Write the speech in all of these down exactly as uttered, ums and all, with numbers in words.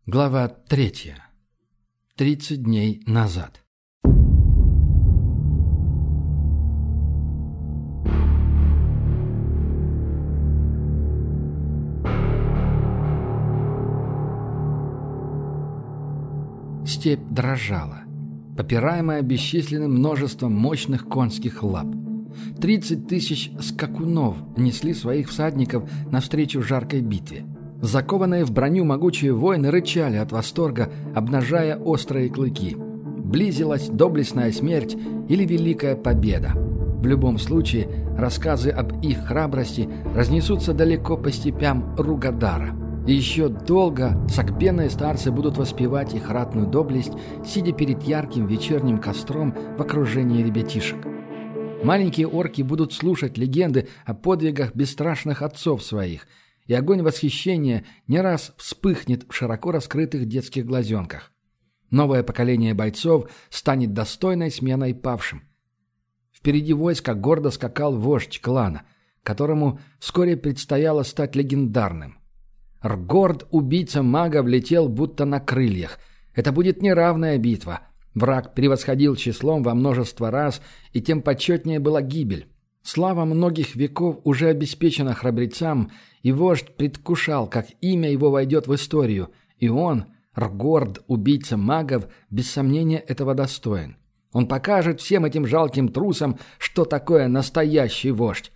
Глава третья. Тридцать дней назад. Степь дрожала, попираемая бесчисленным множеством мощных конских лап. Тридцать тысяч скакунов несли своих всадников навстречу жаркой битве. Закованные в броню могучие воины рычали от восторга, обнажая острые клыки. Близилась доблестная смерть или великая победа. В любом случае, рассказы об их храбрости разнесутся далеко по степям Ругадара. И еще долго сагбенные старцы будут воспевать их ратную доблесть, сидя перед ярким вечерним костром в окружении ребятишек. Маленькие орки будут слушать легенды о подвигах бесстрашных отцов своих, и огонь восхищения не раз вспыхнет в широко раскрытых детских глазенках. Новое поколение бойцов станет достойной сменой павшим. Впереди войска гордо скакал вождь клана, которому вскоре предстояло стать легендарным. Ргорд, убийца мага, влетел будто на крыльях. Это будет неравная битва. Враг превосходил числом во множество раз, и тем почетнее была гибель. Слава многих веков уже обеспечена храбрецам, и вождь предвкушал, как имя его войдет в историю, и он, Ргорд, убийца магов, без сомнения этого достоин. Он покажет всем этим жалким трусам, что такое настоящий вождь.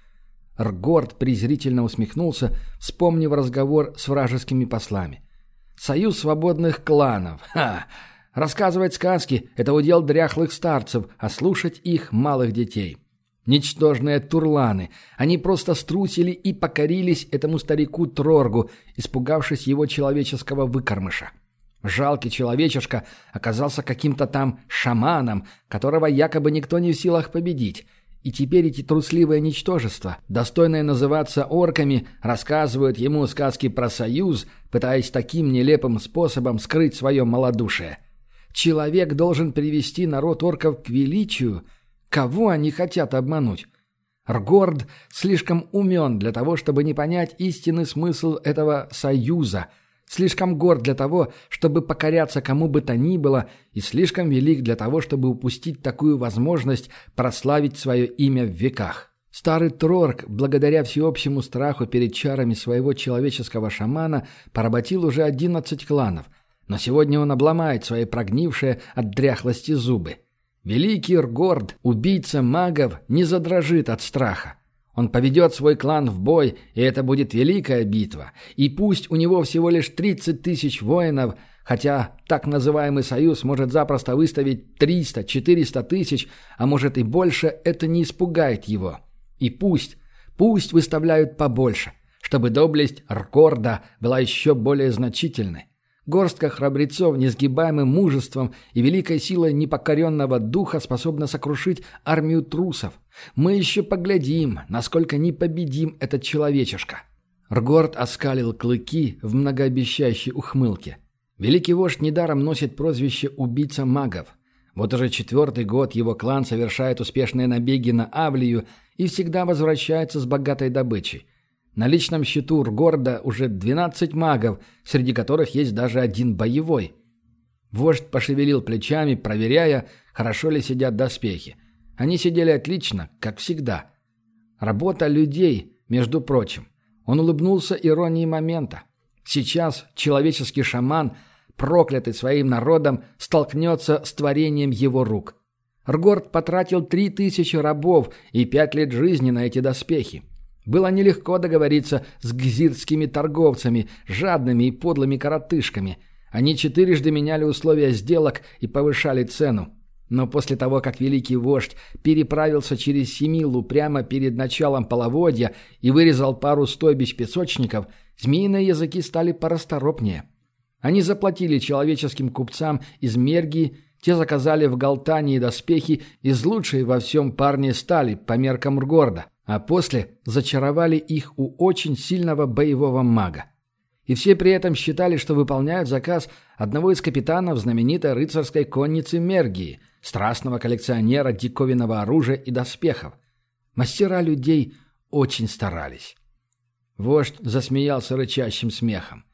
Ргорд презрительно усмехнулся, вспомнив разговор с вражескими послами. «Союз свободных кланов! Ха! Рассказывать сказки – это удел дряхлых старцев, а слушать их – малых детей. Ничтожные турланы, они просто струсили и покорились этому старику Троргу, испугавшись его человеческого выкормыша. Жалкий человечишка оказался каким-то там шаманом, которого якобы никто не в силах победить. И теперь эти трусливые ничтожества, достойные называться орками, рассказывают ему сказки про союз, пытаясь таким нелепым способом скрыть свое малодушие. Человек должен привести народ орков к величию. Кого они хотят обмануть? Ргорд слишком умен для того, чтобы не понять истинный смысл этого союза, слишком горд для того, чтобы покоряться кому бы то ни было, и слишком велик для того, чтобы упустить такую возможность прославить свое имя в веках. Старый Трорг, благодаря всеобщему страху перед чарами своего человеческого шамана, поработил уже одиннадцать кланов, но сегодня он обломает свои прогнившие от дряхлости зубы. Великий Ргорд, убийца магов, не задрожит от страха. Он поведет свой клан в бой, и это будет великая битва. И пусть у него всего лишь тридцать тысяч воинов, хотя так называемый союз может запросто выставить триста-четыреста тысяч, а может и больше, это не испугает его. И пусть, пусть выставляют побольше, чтобы доблесть Ргорда была еще более значительной. Горстка храбрецов, несгибаемым мужеством и великой силой непокоренного духа способна сокрушить армию трусов. Мы еще поглядим, насколько непобедим этот человечишка». Ргорд оскалил клыки в многообещающей ухмылке. Великий вождь недаром носит прозвище «убийца магов». Вот уже четвертый год его клан совершает успешные набеги на Авлию и всегда возвращается с богатой добычей. На личном счету Ргорда уже двенадцать магов, среди которых есть даже один боевой. Вождь пошевелил плечами, проверяя, хорошо ли сидят доспехи. Они сидели отлично, как всегда. Работа людей, между прочим. Он улыбнулся иронии момента. Сейчас человеческий шаман, проклятый своим народом, столкнется с творением его рук. Ргорд потратил три тысячи рабов и пять лет жизни на эти доспехи. Было нелегко договориться с гзиртскими торговцами, жадными и подлыми коротышками. Они четырежды меняли условия сделок и повышали цену. Но после того, как великий вождь переправился через Семилу прямо перед началом половодья и вырезал пару стойбищ песочников, змеиные языки стали порасторопнее. Они заплатили человеческим купцам из Мергии, те заказали в Галтании доспехи из лучшей во всем парне стали по меркам Ргорда, а после зачаровали их у очень сильного боевого мага. И все при этом считали, что выполняют заказ одного из капитанов знаменитой рыцарской конницы Мергии, страстного коллекционера диковинного оружия и доспехов. Мастера людей очень старались. Вождь засмеялся рычащим смехом.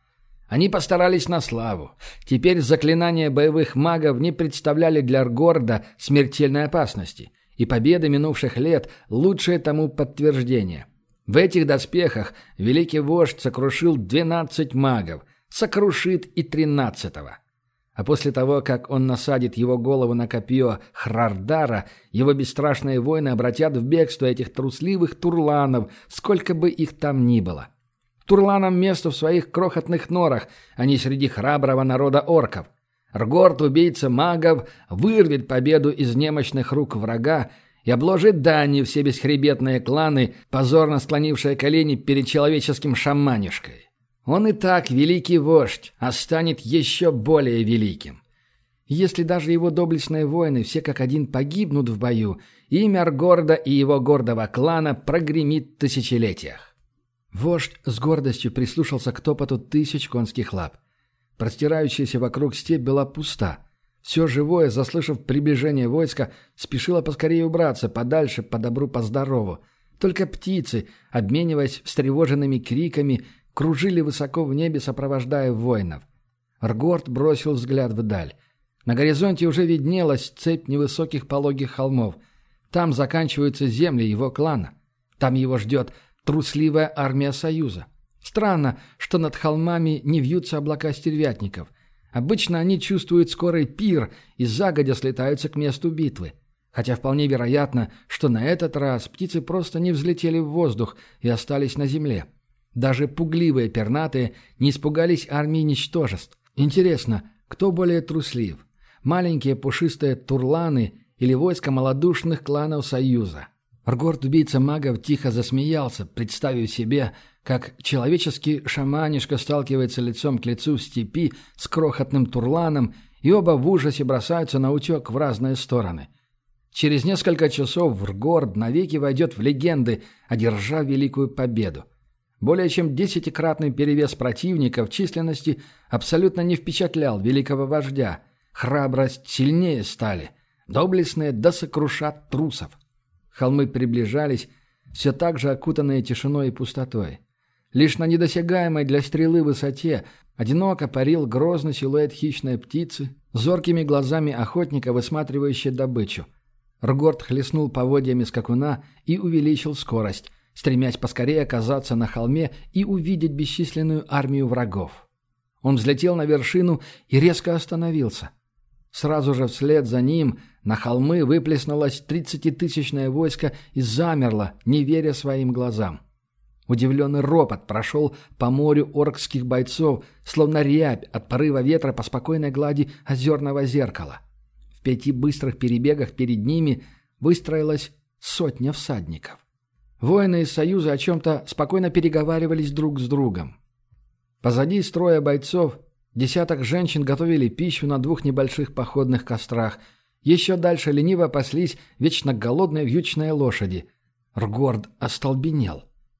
Они постарались на славу. Теперь заклинания боевых магов не представляли для Ргорда смертельной опасности, и победы минувших лет – лучшее тому подтверждение. В этих доспехах великий вождь сокрушил двенадцать магов, сокрушит и тринадцатого. А после того, как он насадит его голову на копье Хрардара, его бесстрашные воины обратят в бегство этих трусливых турланов, сколько бы их там ни было. Турланам место в своих крохотных норах, а не среди храброго народа орков. Ргорд, убийца магов, вырвет победу из немощных рук врага и обложит данью все бесхребетные кланы, позорно склонившие колени перед человеческим шаманишкой. Он и так великий вождь, а станет еще более великим. Если даже его доблестные воины все как один погибнут в бою, имя Ргорда и его гордого клана прогремит в тысячелетиях. Вождь с гордостью прислушался к топоту тысяч конских лап. Простирающаяся вокруг степь была пуста. Все живое, заслышав приближение войска, спешило поскорее убраться подальше, по добру, по здорову. Только птицы, обмениваясь встревоженными криками, кружили высоко в небе, сопровождая воинов. Ргорд бросил взгляд вдаль. На горизонте уже виднелась цепь невысоких пологих холмов. Там заканчиваются земли его клана. Там его ждет трусливая армия Союза. Странно, что над холмами не вьются облака стервятников. Обычно они чувствуют скорый пир и загодя слетаются к месту битвы. Хотя вполне вероятно, что на этот раз птицы просто не взлетели в воздух и остались на земле. Даже пугливые пернатые не испугались армии ничтожеств. Интересно, кто более труслив? Маленькие пушистые турланы или войско малодушных кланов Союза? Ргорд, убийца магов, тихо засмеялся, представив себе, как человеческий шаманишка сталкивается лицом к лицу в степи с крохотным турланом, и оба в ужасе бросаются на утек в разные стороны. Через несколько часов Ргорд навеки войдет в легенды, одержав великую победу. Более чем десятикратный перевес противника в численности абсолютно не впечатлял великого вождя. Храбрость сильнее стали. Доблестные да сокрушат трусов. Холмы приближались, все так же окутанные тишиной и пустотой. Лишь на недосягаемой для стрелы высоте одиноко парил грозный силуэт хищной птицы, зоркими глазами охотника, высматривающей добычу. Ргорд хлестнул поводьями скакуна и увеличил скорость, стремясь поскорее оказаться на холме и увидеть бесчисленную армию врагов. Он взлетел на вершину и резко остановился. Сразу же вслед за ним на холмы выплеснулось тридцатитысячное войско и замерло, не веря своим глазам. Удивленный ропот прошел по морю оркских бойцов, словно рябь от порыва ветра по спокойной глади озерного зеркала. В пяти быстрых перебегах перед ними выстроилась сотня всадников. Воины из Союза о чем-то спокойно переговаривались друг с другом. Позади строя бойцов десяток женщин готовили пищу на двух небольших походных кострах. Еще дальше лениво паслись вечно голодные вьючные лошади. Ргорд остолбенел.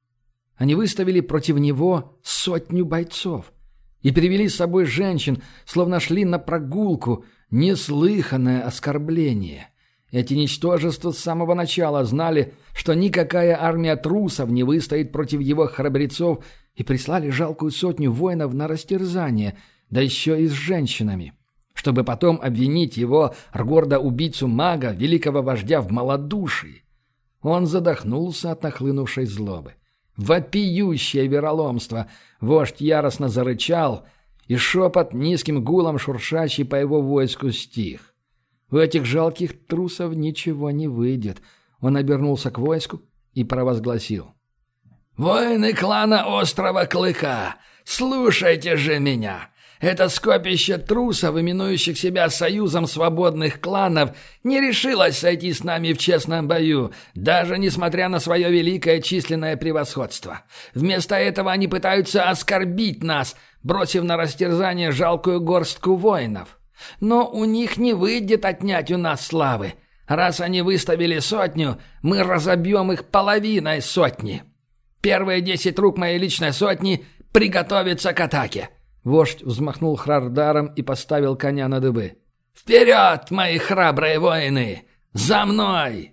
Они выставили против него сотню бойцов и привели с собой женщин, словно шли на прогулку. Неслыханное оскорбление. Эти ничтожества с самого начала знали, что никакая армия трусов не выстоит против его храбрецов, и прислали жалкую сотню воинов на растерзание, да еще и с женщинами, чтобы потом обвинить его, Ргорда-убийцу мага, великого вождя, в малодушии. Он задохнулся от нахлынувшей злобы. Вопиющее вероломство! Вождь яростно зарычал, и шепот, низким гулом шуршащий по его войску, стих. У этих жалких трусов ничего не выйдет. Он обернулся к войску и провозгласил: «Воины клана Острого Клыка, слушайте же меня! Это скопище трусов, именующих себя Союзом свободных кланов, не решилось сойти с нами в честном бою, даже несмотря на свое великое численное превосходство. Вместо этого они пытаются оскорбить нас, бросив на растерзание жалкую горстку воинов. Но у них не выйдет отнять у нас славы. Раз они выставили сотню, мы разобьем их половиной сотни. Первые десять рук моей личной сотни приготовятся к атаке». Вождь взмахнул Хрардаром и поставил коня на дыбы. «Вперед, мои храбрые воины! За мной!»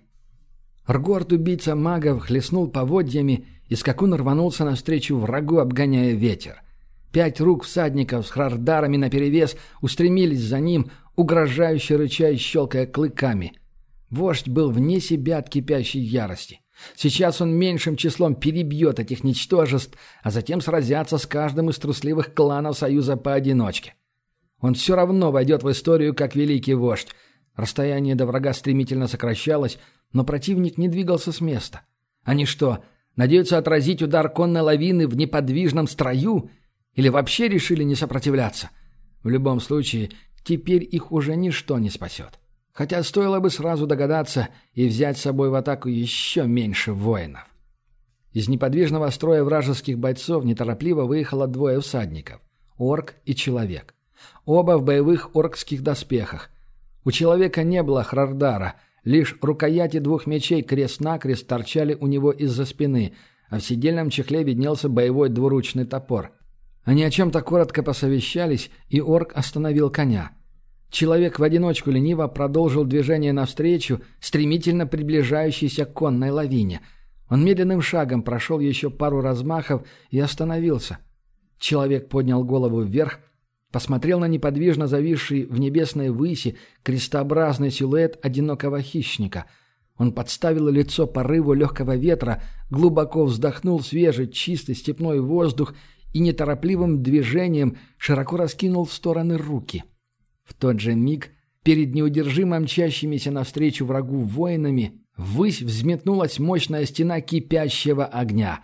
Ргорд, убийца магов, хлестнул поводьями, и скакун рванулся навстречу врагу, обгоняя ветер. Пять рук всадников с хрардарами наперевес устремились за ним, угрожающе рыча и щелкая клыками. Вождь был вне себя от кипящей ярости. Сейчас он меньшим числом перебьет этих ничтожеств, а затем сразятся с каждым из трусливых кланов Союза поодиночке. Он все равно войдет в историю как великий вождь. Расстояние до врага стремительно сокращалось, но противник не двигался с места. Они что, надеются отразить удар конной лавины в неподвижном строю? Или вообще решили не сопротивляться? В любом случае, теперь их уже ничто не спасет. Хотя стоило бы сразу догадаться и взять с собой в атаку еще меньше воинов. Из неподвижного строя вражеских бойцов неторопливо выехало двое всадников – орк и человек. Оба в боевых оркских доспехах. У человека не было хрардара, лишь рукояти двух мечей крест-накрест торчали у него из-за спины, а в седельном чехле виднелся боевой двуручный топор. Они о чем-то коротко посовещались, и орк остановил коня. Человек в одиночку лениво продолжил движение навстречу стремительно приближающейся конной лавине. Он медленным шагом прошел еще пару размахов и остановился. Человек поднял голову вверх, посмотрел на неподвижно зависший в небесной выси крестообразный силуэт одинокого хищника. Он подставил лицо порыву легкого ветра, глубоко вздохнул свежий, чистый степной воздух и неторопливым движением широко раскинул в стороны руки. В тот же миг перед неудержимо мчащимися навстречу врагу воинами ввысь взметнулась мощная стена кипящего огня.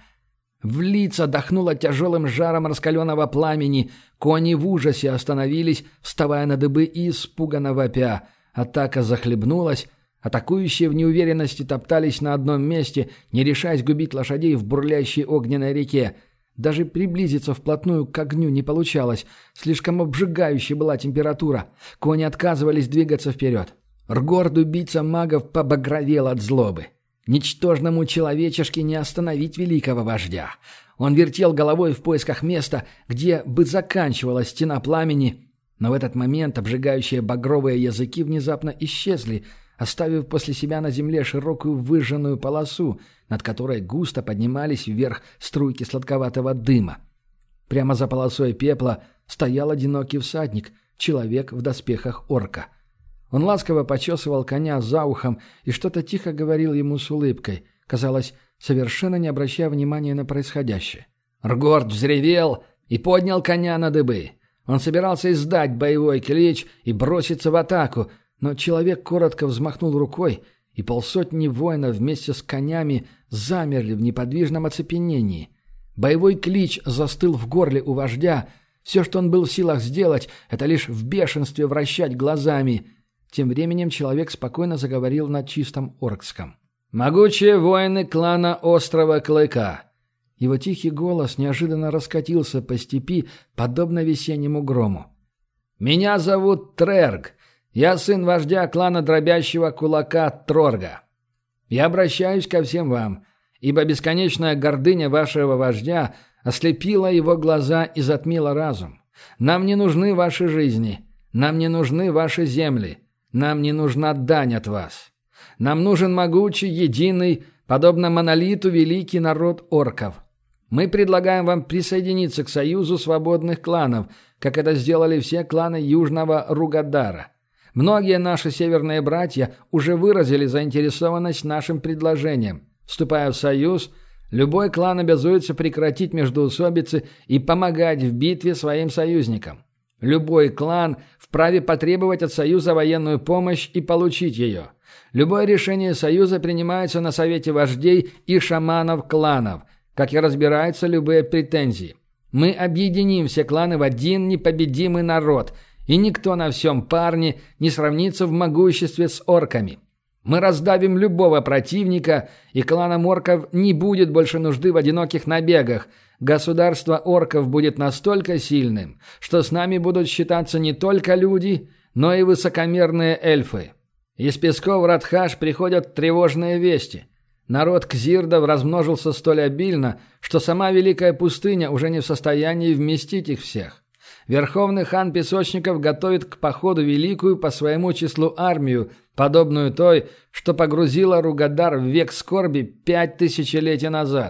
В лица дохнуло тяжелым жаром раскаленного пламени, кони в ужасе остановились, вставая на дыбы и испуганно вопя. Атака захлебнулась, атакующие в неуверенности топтались на одном месте, не решаясь губить лошадей в бурлящей огненной реке. Даже приблизиться вплотную к огню не получалось, слишком обжигающей была температура. Кони отказывались двигаться вперед. Ргорд, убийца магов, побагровел от злобы. Ничтожному человечешке не остановить великого вождя. Он вертел головой в поисках места, где бы заканчивалась стена пламени, но в этот момент обжигающие багровые языки внезапно исчезли, оставив после себя на земле широкую выжженную полосу, над которой густо поднимались вверх струйки сладковатого дыма. Прямо за полосой пепла стоял одинокий всадник, человек в доспехах орка. Он ласково почесывал коня за ухом и что-то тихо говорил ему с улыбкой, казалось, совершенно не обращая внимания на происходящее. Ргорд взревел и поднял коня на дыбы. Он собирался издать боевой клич и броситься в атаку, но человек коротко взмахнул рукой, и полсотни воинов вместе с конями замерли в неподвижном оцепенении. Боевой клич застыл в горле у вождя. Все, что он был в силах сделать, это лишь в бешенстве вращать глазами. Тем временем человек спокойно заговорил на чистом оркском. «Могучие воины клана Острого Клыка!» Его тихий голос неожиданно раскатился по степи, подобно весеннему грому. «Меня зовут Трерг. Я сын вождя клана Дробящего Кулака Трорга. Я обращаюсь ко всем вам, ибо бесконечная гордыня вашего вождя ослепила его глаза и затмила разум. Нам не нужны ваши жизни, нам не нужны ваши земли, нам не нужна дань от вас. Нам нужен могучий, единый, подобно монолиту, великий народ орков. Мы предлагаем вам присоединиться к союзу свободных кланов, как это сделали все кланы Южного Ругадара. Многие наши северные братья уже выразили заинтересованность нашим предложением. Вступая в союз, любой клан обязуется прекратить междоусобицы и помогать в битве своим союзникам. Любой клан вправе потребовать от союза военную помощь и получить ее. Любое решение союза принимается на совете вождей и шаманов кланов, как и разбираются любые претензии. Мы объединим все кланы в один непобедимый народ – и никто на всем парне не сравнится в могуществе с орками. Мы раздавим любого противника, и кланам орков не будет больше нужды в одиноких набегах. Государство орков будет настолько сильным, что с нами будут считаться не только люди, но и высокомерные эльфы. Из песков Радхаш приходят тревожные вести. Народ кзирдов размножился столь обильно, что сама Великая Пустыня уже не в состоянии вместить их всех. Верховный хан Песочников готовит к походу великую по своему числу армию, подобную той, что погрузила Ругадар в век скорби пять тысячелетий назад.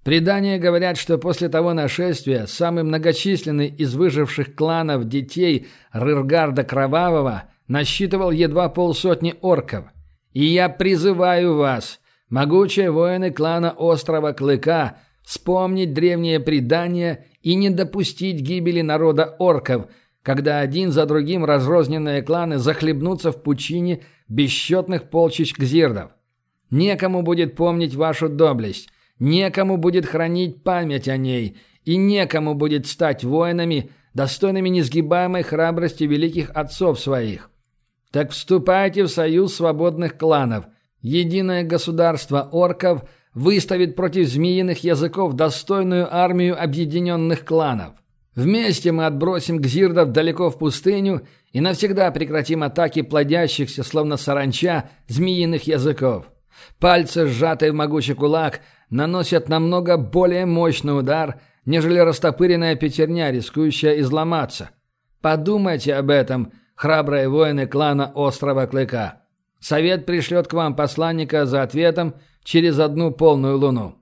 Предания говорят, что после того нашествия самый многочисленный из выживших кланов детей Рыргарда Кровавого насчитывал едва полсотни орков. И я призываю вас, могучие воины клана Острова Клыка, вспомнить древние предания и не допустить гибели народа орков, когда один за другим разрозненные кланы захлебнутся в пучине бесчетных полчищ гзирдов. Некому будет помнить вашу доблесть, некому будет хранить память о ней, и некому будет стать воинами, достойными несгибаемой храбрости великих отцов своих. Так вступайте в союз свободных кланов. Единое государство орков выставит против змеиных языков достойную армию объединенных кланов. Вместе мы отбросим гзирдов далеко в пустыню и навсегда прекратим атаки плодящихся, словно саранча, змеиных языков. Пальцы, сжатые в могучий кулак, наносят намного более мощный удар, нежели растопыренная пятерня, рискующая изломаться. Подумайте об этом, храбрые воины клана Острова Клыка. Совет пришлет к вам посланника за ответом через одну полную луну».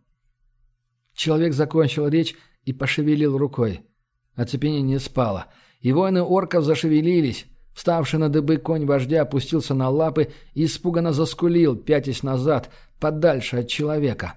Человек закончил речь и пошевелил рукой. Оцепенение спало, и воины орков зашевелились. Вставший на дыбы конь вождя опустился на лапы и испуганно заскулил, пятясь назад, подальше от человека.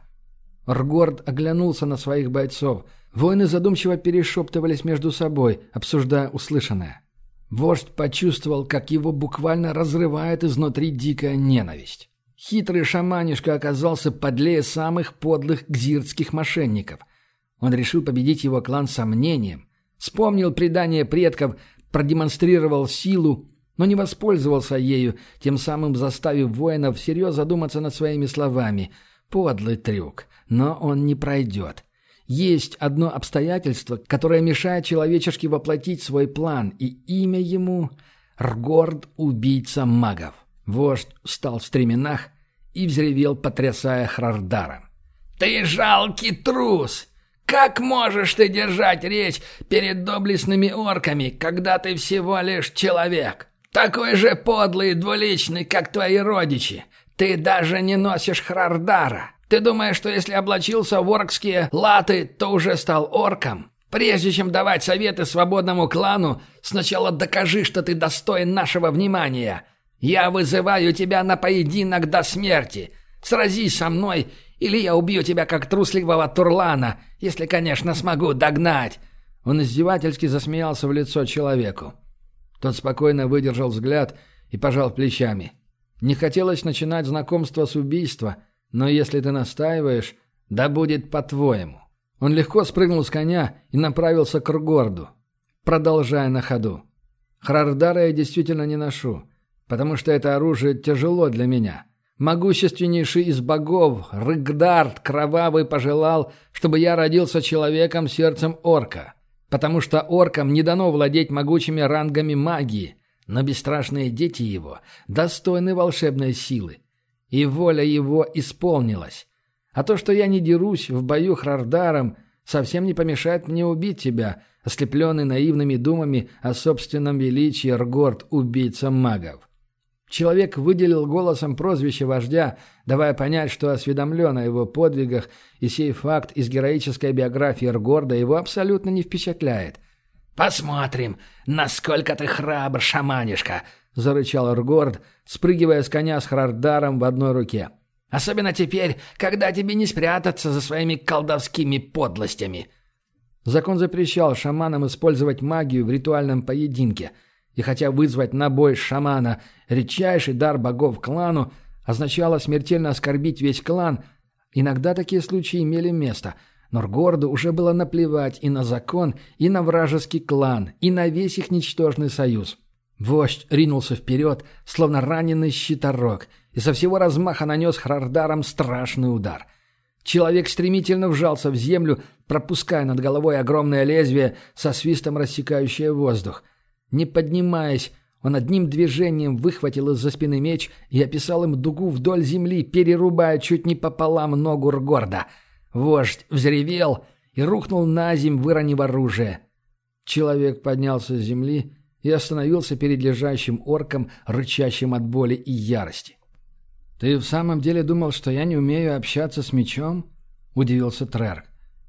Ргорд оглянулся на своих бойцов. Воины задумчиво перешептывались между собой, обсуждая услышанное. Вождь почувствовал, как его буквально разрывает изнутри дикая ненависть. Хитрый шаманишка оказался подлее самых подлых гзирдских мошенников. Он решил победить его клан сомнением. Вспомнил предание предков, продемонстрировал силу, но не воспользовался ею, тем самым заставив воинов всерьез задуматься над своими словами. Подлый трюк, но он не пройдет. Есть одно обстоятельство, которое мешает человечешке воплотить свой план, и имя ему — Ргорд, убийца магов. Вождь встал в стременах и взревел, потрясая Хрардаром. «Ты жалкий трус! Как можешь ты держать речь перед доблестными орками, когда ты всего лишь человек? Такой же подлый и двуличный, как твои родичи. Ты даже не носишь Хрардара. Ты думаешь, что если облачился в оркские латы, то уже стал орком? Прежде чем давать советы свободному клану, сначала докажи, что ты достоин нашего внимания. Я вызываю тебя на поединок до смерти. Сразись со мной, или я убью тебя, как трусливого турлана, если, конечно, смогу догнать». Он издевательски засмеялся в лицо человеку. Тот спокойно выдержал взгляд и пожал плечами. Не хотелось начинать знакомство с убийства, но если ты настаиваешь, да будет по-твоему. Он легко спрыгнул с коня и направился к Ргорду, продолжая на ходу. Хрардара я действительно не ношу, потому что это оружие тяжело для меня. Могущественнейший из богов, Рыгдард Кровавый, пожелал, чтобы я родился человеком сердцем орка, потому что оркам не дано владеть могучими рангами магии, но бесстрашные дети его достойны волшебной силы. И воля его исполнилась. А то, что я не дерусь в бою Хрардаром, совсем не помешает мне убить тебя, ослепленный наивными думами о собственном величии Ргорд, убийца магов. Человек выделил голосом прозвище вождя, давая понять, что осведомлен о его подвигах, и сей факт из героической биографии Ргорда его абсолютно не впечатляет. «Посмотрим, насколько ты храбр, шаманишка!» — зарычал Ргорд, спрыгивая с коня с Хрардаром в одной руке. «Особенно теперь, когда тебе не спрятаться за своими колдовскими подлостями!» Закон запрещал шаманам использовать магию в ритуальном поединке, и хотя вызвать на бой шамана — редчайший дар богов клану, означало смертельно оскорбить весь клан, иногда такие случаи имели место, но Ргорду уже было наплевать и на закон, и на вражеский клан, и на весь их ничтожный союз. Вождь ринулся вперед, словно раненый щиторог, и со всего размаха нанес Хрардаром страшный удар. Человек стремительно вжался в землю, пропуская над головой огромное лезвие, со свистом рассекающее воздух. Не поднимаясь, он одним движением выхватил из-за спины меч и описал им дугу вдоль земли, перерубая чуть не пополам ногу Ргорда. Вождь взревел и рухнул на земь, выронив оружие. Человек поднялся с земли и остановился перед лежащим орком, рычащим от боли и ярости. «Ты в самом деле думал, что я не умею общаться с мечом?» — удивился Трерк.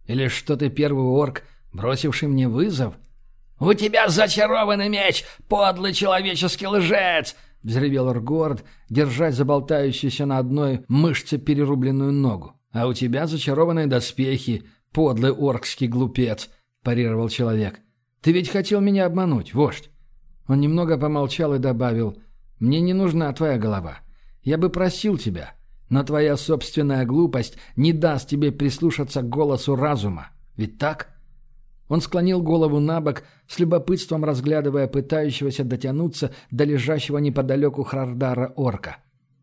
Или что ты первый орк, бросивший мне вызов?» «У тебя зачарованный меч, подлый человеческий лжец!» — взревел Ргорд, держась за болтающуюся на одной мышце перерубленную ногу. «А у тебя зачарованные доспехи, подлый оркский глупец!» — парировал человек. «Ты ведь хотел меня обмануть, вождь!» Он немного помолчал и добавил: «Мне не нужна твоя голова. Я бы просил тебя, но твоя собственная глупость не даст тебе прислушаться к голосу разума. Ведь так?» Он склонил голову на бок, с любопытством разглядывая пытающегося дотянуться до лежащего неподалеку Хрардара орка.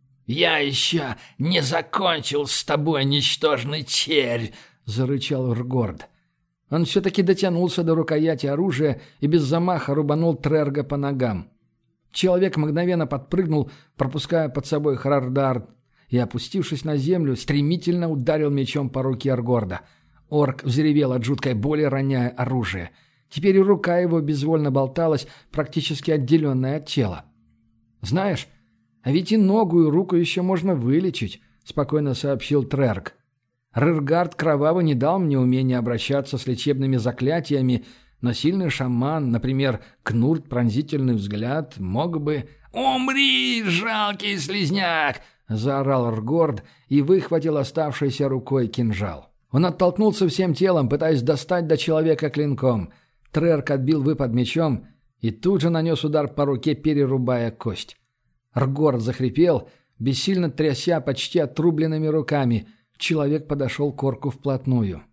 «Я еще не закончил с тобой, ничтожный червь!» — зарычал Ргорд. Он все-таки дотянулся до рукояти оружия и без замаха рубанул Трерга по ногам. Человек мгновенно подпрыгнул, пропуская под собой Хрардар, и, опустившись на землю, стремительно ударил мечом по руке Ргорда. Орк взревел от жуткой боли, роняя оружие. Теперь и рука его безвольно болталась, практически отделенная от тела. «Знаешь, а ведь и ногу, и руку еще можно вылечить», — спокойно сообщил Трерг. «Рыргард Кровавый не дал мне умения обращаться с лечебными заклятиями, но сильный шаман, например, Кнурт Пронзительный Взгляд, мог бы...» «Умри, жалкий слизняк!» — заорал Ргорд и выхватил оставшейся рукой кинжал. Он оттолкнулся всем телом, пытаясь достать до человека клинком. Трерк отбил выпад мечом и тут же нанес удар по руке, перерубая кость. Ргорд захрипел, бессильно тряся почти отрубленными руками. Человек подошел к орку вплотную.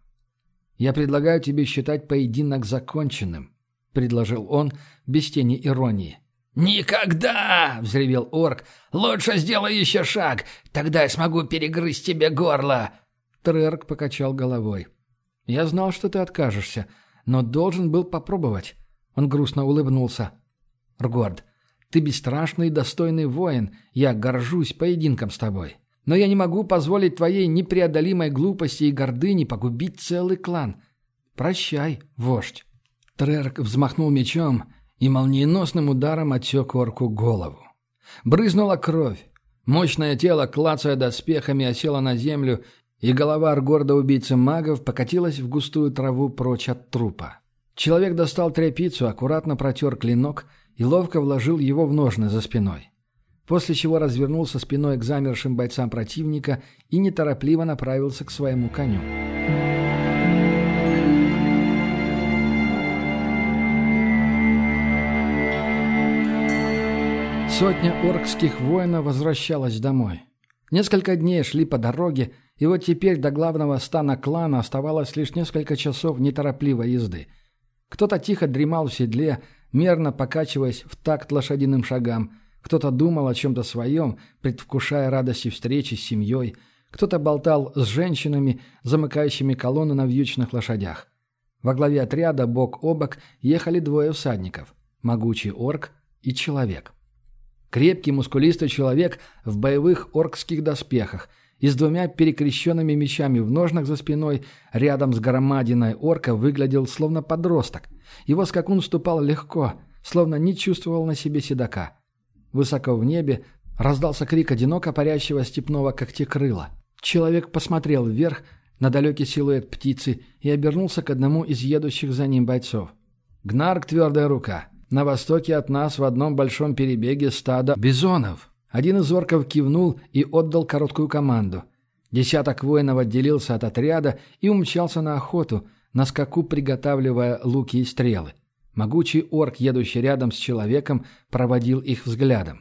«Я предлагаю тебе считать поединок законченным», — предложил он без тени иронии. «Никогда!» — взревел орк. «Лучше сделай еще шаг, тогда я смогу перегрызть тебе горло!» Трерк покачал головой. «Я знал, что ты откажешься, но должен был попробовать». Он грустно улыбнулся. «Ргорд, ты бесстрашный и достойный воин. Я горжусь поединком с тобой. Но я не могу позволить твоей непреодолимой глупости и гордыне погубить целый клан. Прощай, вождь». Трерк взмахнул мечом и молниеносным ударом отсек орку голову. Брызнула кровь. Мощное тело, клацая доспехами, осело на землю, и голова Ргорда-убийцы магов покатилась в густую траву прочь от трупа. Человек достал тряпицу, аккуратно протер клинок и ловко вложил его в ножны за спиной. После чего развернулся спиной к замершим бойцам противника и неторопливо направился к своему коню. Сотня оркских воинов возвращалась домой. Несколько дней шли по дороге, и вот теперь до главного стана клана оставалось лишь несколько часов неторопливой езды. Кто-то тихо дремал в седле, мерно покачиваясь в такт лошадиным шагам, кто-то думал о чем-то своем, предвкушая радости встречи с семьей, кто-то болтал с женщинами, замыкающими колонны на вьючных лошадях. Во главе отряда бок о бок ехали двое всадников – могучий орк и человек. Крепкий мускулистый человек в боевых оркских доспехах и с двумя перекрещенными мечами в ножнах за спиной рядом с громадиной орка выглядел словно подросток. Его скакун ступал легко, словно не чувствовал на себе седока. Высоко в небе раздался крик одиноко парящего степного когтекрыла. Человек посмотрел вверх на далекий силуэт птицы и обернулся к одному из едущих за ним бойцов. «Гнарк, твердая рука. На востоке от нас в одном большом перебеге стадо бизонов». Один из орков кивнул и отдал короткую команду. Десяток воинов отделился от отряда и умчался на охоту, на скаку приготавливая луки и стрелы. Могучий орк, едущий рядом с человеком, проводил их взглядом.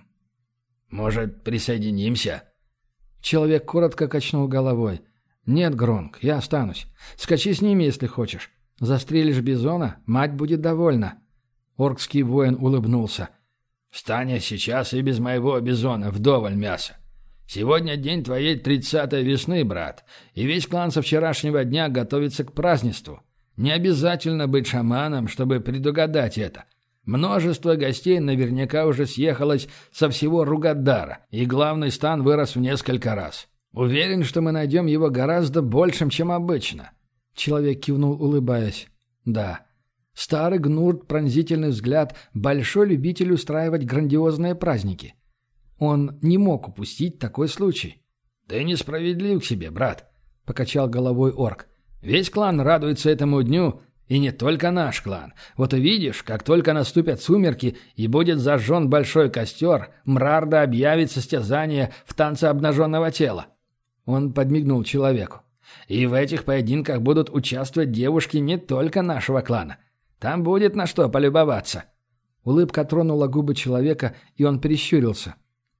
«Может, присоединимся?» Человек коротко качнул головой. «Нет, Гронк, я останусь. Скачи с ними, если хочешь. Застрелишь бизона, мать будет довольна». Оркский воин улыбнулся. «Встань я сейчас и без моего бизона вдоволь мяса. Сегодня день твоей тридцатой весны, брат, и весь клан со вчерашнего дня готовится к празднеству. Не обязательно быть шаманом, чтобы предугадать это. Множество гостей наверняка уже съехалось со всего Ругадара, и главный стан вырос в несколько раз. Уверен, что мы найдем его гораздо большим, чем обычно». Человек кивнул, улыбаясь. «Да». Старый Гнурт, Пронзительный Взгляд, большой любитель устраивать грандиозные праздники. Он не мог упустить такой случай. «Ты несправедлив к себе, брат», — покачал головой орк. Весь клан радуется этому дню, и не только наш клан. Вот увидишь, как только наступят сумерки и будет зажжен большой костер, Мрарда объявит состязание в танце обнаженного тела». Он подмигнул человеку. «И в этих поединках будут участвовать девушки не только нашего клана. Там будет на что полюбоваться». Улыбка тронула губы человека, и он прищурился.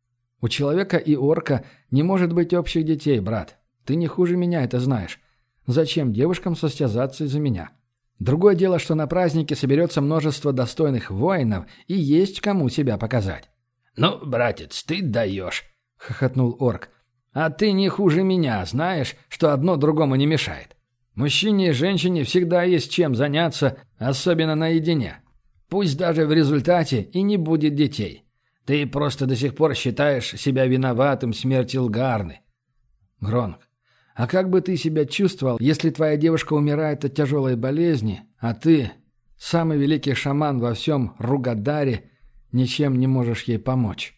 «У человека и орка не может быть общих детей, брат. Ты не хуже меня это знаешь. Зачем девушкам состязаться из-за меня? Другое дело, что на празднике соберется множество достойных воинов, и есть кому себя показать». «Ну, братец, ты даешь», — хохотнул орк. «А ты не хуже меня, знаешь, что одно другому не мешает. Мужчине и женщине всегда есть чем заняться, особенно наедине. Пусть даже в результате и не будет детей. Ты просто до сих пор считаешь себя виноватым в смерти Лгарны». «Гронк, а как бы ты себя чувствовал, если твоя девушка умирает от тяжелой болезни, а ты, самый великий шаман во всем Ругадаре, ничем не можешь ей помочь?»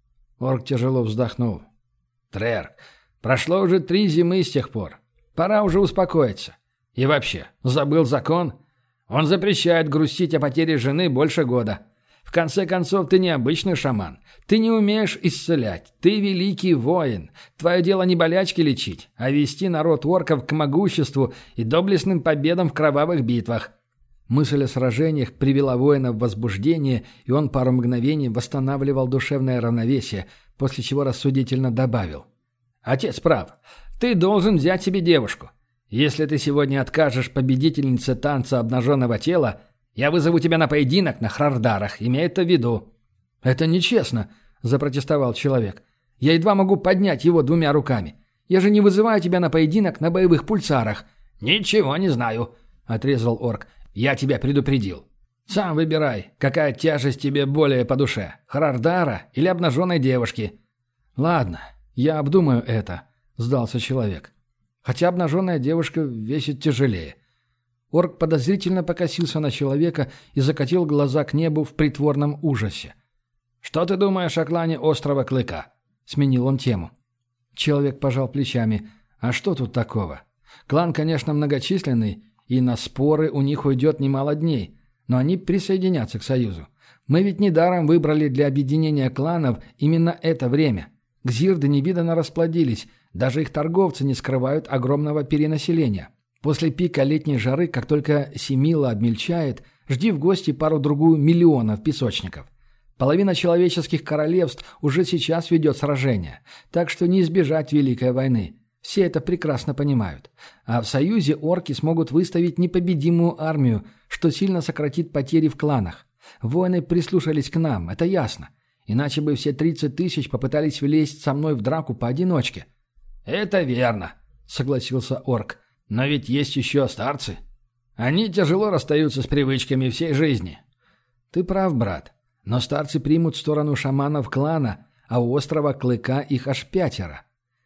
Орк тяжело вздохнул. «Трерк, прошло уже три зимы с тех пор. Пора уже успокоиться. И вообще, забыл закон? Он запрещает грустить о потере жены больше года. В конце концов, ты не обычный шаман. Ты не умеешь исцелять. Ты великий воин. Твое дело не болячки лечить, а вести народ орков к могуществу и доблестным победам в кровавых битвах». Мысль о сражениях привела воина в возбуждение, и он пару мгновений восстанавливал душевное равновесие, после чего рассудительно добавил. «Отец прав. Ты должен взять себе девушку. Если ты сегодня откажешь победительнице танца обнаженного тела, я вызову тебя на поединок на Хрардарах, имей это в виду». «Это нечестно», — запротестовал человек. «Я едва могу поднять его двумя руками. Я же не вызываю тебя на поединок на боевых пульсарах». «Ничего не знаю», — отрезал орк. «Я тебя предупредил. Сам выбирай, какая тяжесть тебе более по душе, Хрардара или обнаженной девушки». «Ладно, я обдумаю это», — сдался человек. «Хотя обнаженная девушка весит тяжелее». Орк подозрительно покосился на человека и закатил глаза к небу в притворном ужасе. «Что ты думаешь о клане Острого Клыка?» — сменил он тему. Человек пожал плечами. «А что тут такого? Клан, конечно, многочисленный, и на споры у них уйдет немало дней, но они присоединятся к союзу. Мы ведь недаром выбрали для объединения кланов именно это время. Гзирды невиданно расплодились, даже их торговцы не скрывают огромного перенаселения. После пика летней жары, как только Семила обмельчает, жди в гости пару-другую миллионов песочников. Половина человеческих королевств уже сейчас ведет сражения, так что не избежать Великой войны. Все это прекрасно понимают. А в союзе орки смогут выставить непобедимую армию, что сильно сократит потери в кланах. Воины прислушались к нам, это ясно. Иначе бы все тридцать тысяч попытались влезть со мной в драку поодиночке». «Это верно», — согласился орк. «Но ведь есть еще старцы. Они тяжело расстаются с привычками всей жизни». «Ты прав, брат. Но старцы примут сторону шаманов клана, а у острова Клыка их аж пятеро.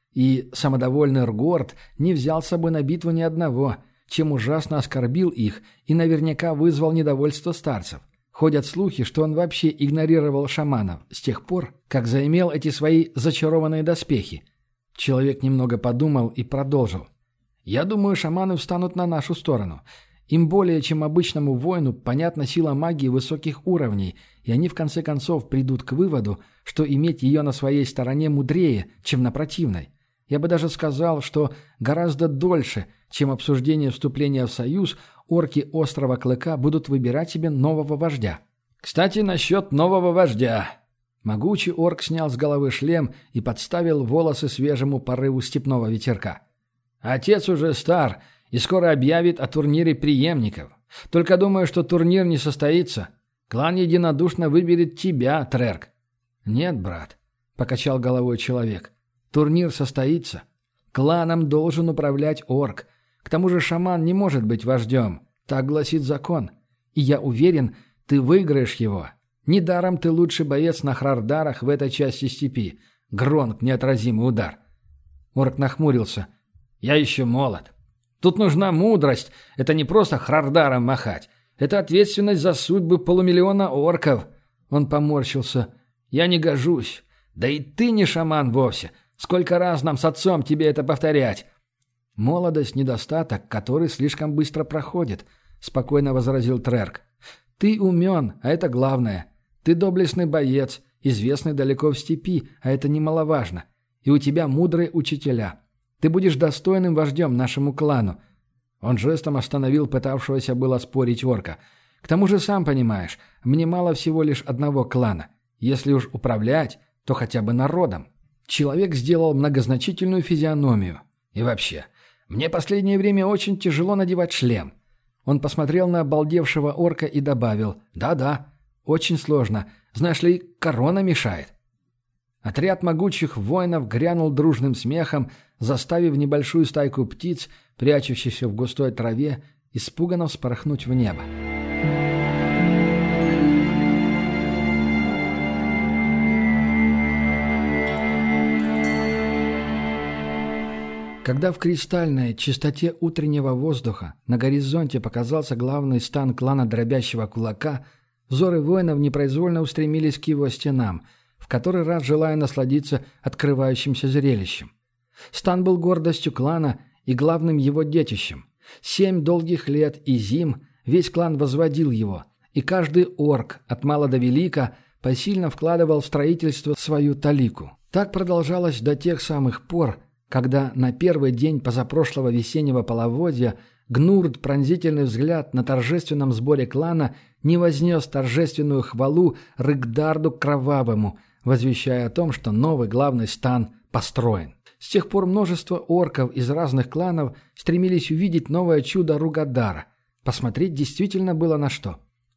И самодовольный Ргорд не взял с собой на битву ни одного, чем ужасно оскорбил их и наверняка вызвал недовольство старцев. Ходят слухи, что он вообще игнорировал шаманов с тех пор, как заимел эти свои зачарованные доспехи». Человек немного подумал и продолжил. «Я думаю, шаманы встанут на нашу сторону. Им более чем обычному воину понятна сила магии высоких уровней, и они в конце концов придут к выводу, что иметь ее на своей стороне мудрее, чем на противной. Я бы даже сказал, что гораздо дольше, чем обсуждение вступления в союз, орки Острого Клыка будут выбирать себе нового вождя». «Кстати, насчет нового вождя». Могучий орк снял с головы шлем и подставил волосы свежему порыву степного ветерка. «Отец уже стар и скоро объявит о турнире преемников. Только думаю, что турнир не состоится. Клан единодушно выберет тебя, Трерк». «Нет, брат», — покачал головой человек. «Турнир состоится. Кланом должен управлять орк. К тому же шаман не может быть вождем. Так гласит закон. И я уверен, ты выиграешь его. Недаром ты лучший боец на Хрардарах в этой части степи. Гронк — неотразимый удар». Орк нахмурился. «Я еще молод. Тут нужна мудрость. Это не просто Хрардаром махать. Это ответственность за судьбы полумиллиона орков». Он поморщился. «Я не гожусь. Да и ты не шаман вовсе. Сколько раз нам с отцом тебе это повторять?» молодость – недостаток, который слишком быстро проходит», – спокойно возразил Трерк. «Ты умен, а это главное. Ты доблестный боец, известный далеко в степи, а это немаловажно. И у тебя мудрые учителя. Ты будешь достойным вождем нашему клану». Он жестом остановил пытавшегося было спорить орка. «К тому же, сам понимаешь, мне мало всего лишь одного клана. Если уж управлять, то хотя бы народом». Человек сделал многозначительную физиономию. «И вообще, мне последнее время очень тяжело надевать шлем». Он посмотрел на обалдевшего орка и добавил: «Да-да, очень сложно. Знаешь ли, корона мешает». Отряд могучих воинов грянул дружным смехом, заставив небольшую стайку птиц, прячущихся в густой траве, испуганно вспорхнуть в небо. Когда в кристальной чистоте утреннего воздуха на горизонте показался главный стан клана Дробящего Кулака, взоры воинов непроизвольно устремились к его стенам, в который раз желая насладиться открывающимся зрелищем. Стан был гордостью клана и главным его детищем. Семь долгих лет и зим весь клан возводил его, и каждый орк, от мала до велика, посильно вкладывал в строительство свою талику. Так продолжалось до тех самых пор, когда на первый день позапрошлого весеннего половодья Гнурд пронзительный взгляд на торжественном сборе клана не вознес торжественную хвалу Рыгдарду Кровавому, возвещая о том, что новый главный стан построен. С тех пор множество орков из разных кланов стремились увидеть новое чудо Ругадара. Посмотреть действительно было на что.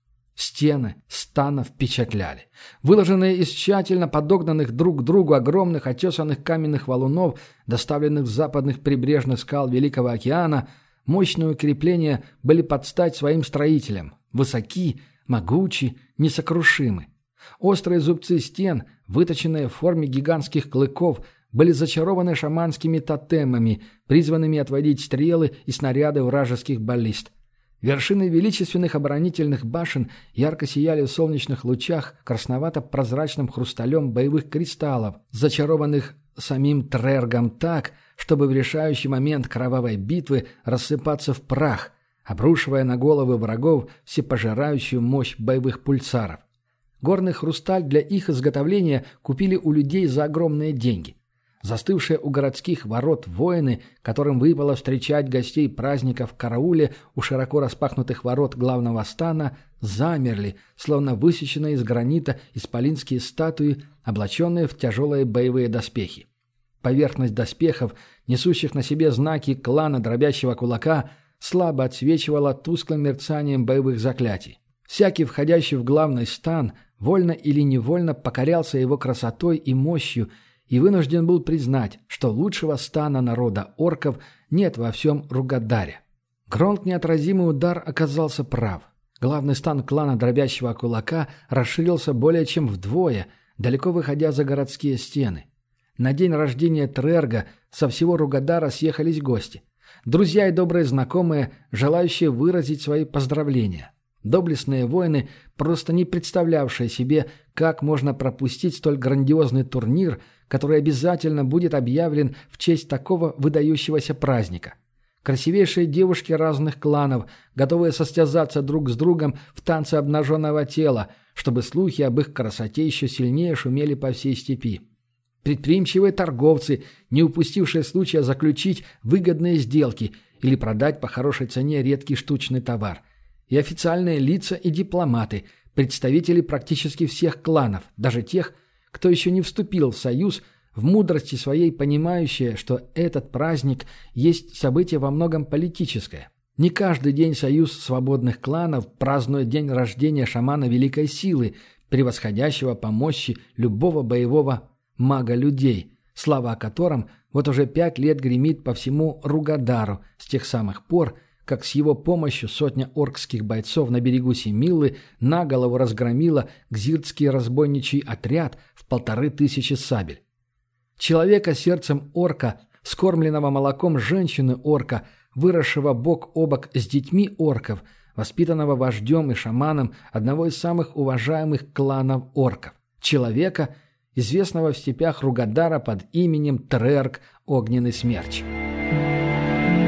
Стены стана впечатляли. Выложенные из тщательно подогнанных друг к другу огромных отесанных каменных валунов, доставленных с западных прибрежных скал Великого океана, мощные укрепления были под стать своим строителям. Высоки, могучи, несокрушимы. Острые зубцы стен, выточенные в форме гигантских клыков, были зачарованы шаманскими тотемами, призванными отводить стрелы и снаряды вражеских баллист. Вершины величественных оборонительных башен ярко сияли в солнечных лучах красновато-прозрачным хрусталем боевых кристаллов, зачарованных самим Трергом так, чтобы в решающий момент кровавой битвы рассыпаться в прах, обрушивая на головы врагов всепожирающую мощь боевых пульсаров. Горный хрусталь для их изготовления купили у людей за огромные деньги. Застывшие у городских ворот воины, которым выпало встречать гостей праздника в карауле у широко распахнутых ворот главного стана, замерли, словно высеченные из гранита исполинские статуи, облаченные в тяжелые боевые доспехи. Поверхность доспехов, несущих на себе знаки клана Дробящего Кулака, слабо отсвечивала тусклым мерцанием боевых заклятий. Всякий, входящий в главный стан, вольно или невольно покорялся его красотой и мощью, и вынужден был признать, что лучшего стана народа орков нет во всем Ругадаре. Гронк неотразимый удар оказался прав. Главный стан клана Дробящего Кулака расширился более чем вдвое, далеко выходя за городские стены. На день рождения Трерга со всего Ругадара съехались гости. Друзья и добрые знакомые, желающие выразить свои поздравления. Доблестные воины, просто не представлявшие себе, как можно пропустить столь грандиозный турнир, который обязательно будет объявлен в честь такого выдающегося праздника. Красивейшие девушки разных кланов, готовые состязаться друг с другом в танце обнаженного тела, чтобы слухи об их красоте еще сильнее шумели по всей степи. Предприимчивые торговцы, не упустившие случая заключить выгодные сделки или продать по хорошей цене редкий штучный товар. И официальные лица и дипломаты, представители практически всех кланов, даже тех, кто еще не вступил в союз, в мудрости своей понимающие, что этот праздник есть событие во многом политическое. Не каждый день союз свободных кланов празднует день рождения шамана великой силы, превосходящего по мощи любого боевого мага людей, слава о котором вот уже пять лет гремит по всему Ругадару с тех самых пор, как с его помощью сотня оркских бойцов на берегу Семилы наголову разгромила гзиртский разбойничий отряд в полторы тысячи сабель. Человека сердцем орка, скормленного молоком женщины-орка, выросшего бок о бок с детьми орков, воспитанного вождем и шаманом одного из самых уважаемых кланов орков. Человека, известного в степях Ругадара под именем Трерг Огненный Смерч.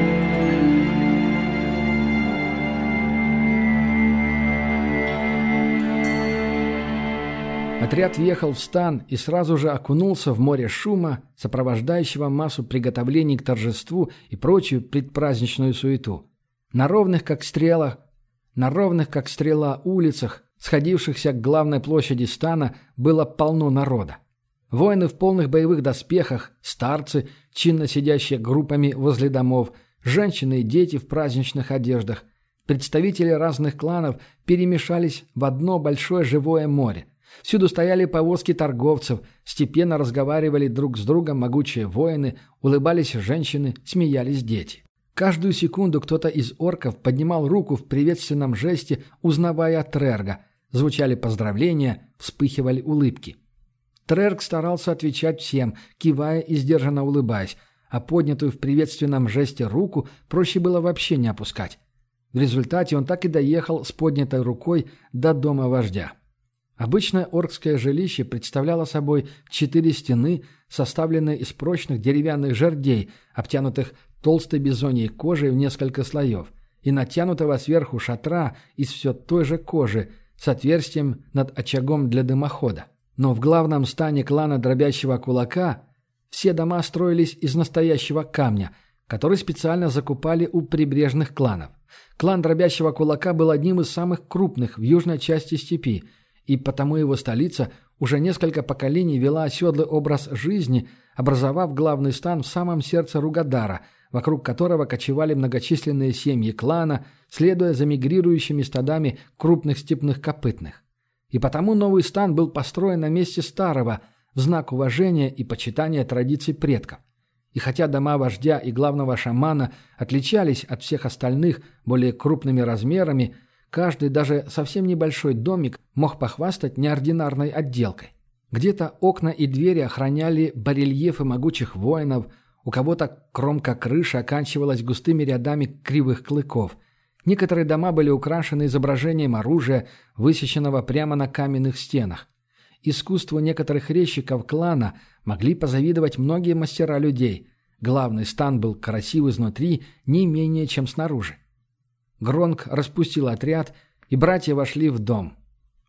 Отряд въехал в стан и сразу же окунулся в море шума, сопровождающего массу приготовлений к торжеству и прочую предпраздничную суету. На ровных, как стрела, на ровных, как стрела, улицах, сходившихся к главной площади стана, было полно народа. Воины в полных боевых доспехах, старцы, чинно сидящие группами возле домов, женщины и дети в праздничных одеждах. Представители разных кланов перемешались в одно большое живое море. Всюду стояли повозки торговцев, степенно разговаривали друг с другом могучие воины, улыбались женщины, смеялись дети. Каждую секунду кто-то из орков поднимал руку в приветственном жесте, узнавая Трерга. Звучали поздравления, вспыхивали улыбки. Трерг старался отвечать всем, кивая и сдержанно улыбаясь, а поднятую в приветственном жесте руку проще было вообще не опускать. В результате он так и доехал с поднятой рукой до дома вождя. Обычное оркское жилище представляло собой четыре стены, составленные из прочных деревянных жердей, обтянутых толстой бизоньей кожей в несколько слоев, и натянутого сверху шатра из все той же кожи с отверстием над очагом для дымохода. Но в главном стане клана Дробящего Кулака все дома строились из настоящего камня, который специально закупали у прибрежных кланов. Клан Дробящего Кулака был одним из самых крупных в южной части степи, и потому его столица уже несколько поколений вела оседлый образ жизни, образовав главный стан в самом сердце Ругадара, вокруг которого кочевали многочисленные семьи клана, следуя за мигрирующими стадами крупных степных копытных. И потому новый стан был построен на месте старого, в знак уважения и почитания традиций предков. И хотя дома вождя и главного шамана отличались от всех остальных более крупными размерами, каждый, даже совсем небольшой домик, мог похвастать неординарной отделкой. Где-то окна и двери охраняли барельефы могучих воинов, у кого-то кромка крыши оканчивалась густыми рядами кривых клыков. Некоторые дома были украшены изображением оружия, высеченного прямо на каменных стенах. Искусству некоторых резчиков клана могли позавидовать многие мастера людей. Главный стан был красив изнутри не менее, чем снаружи. Гронк распустил отряд, и братья вошли в дом.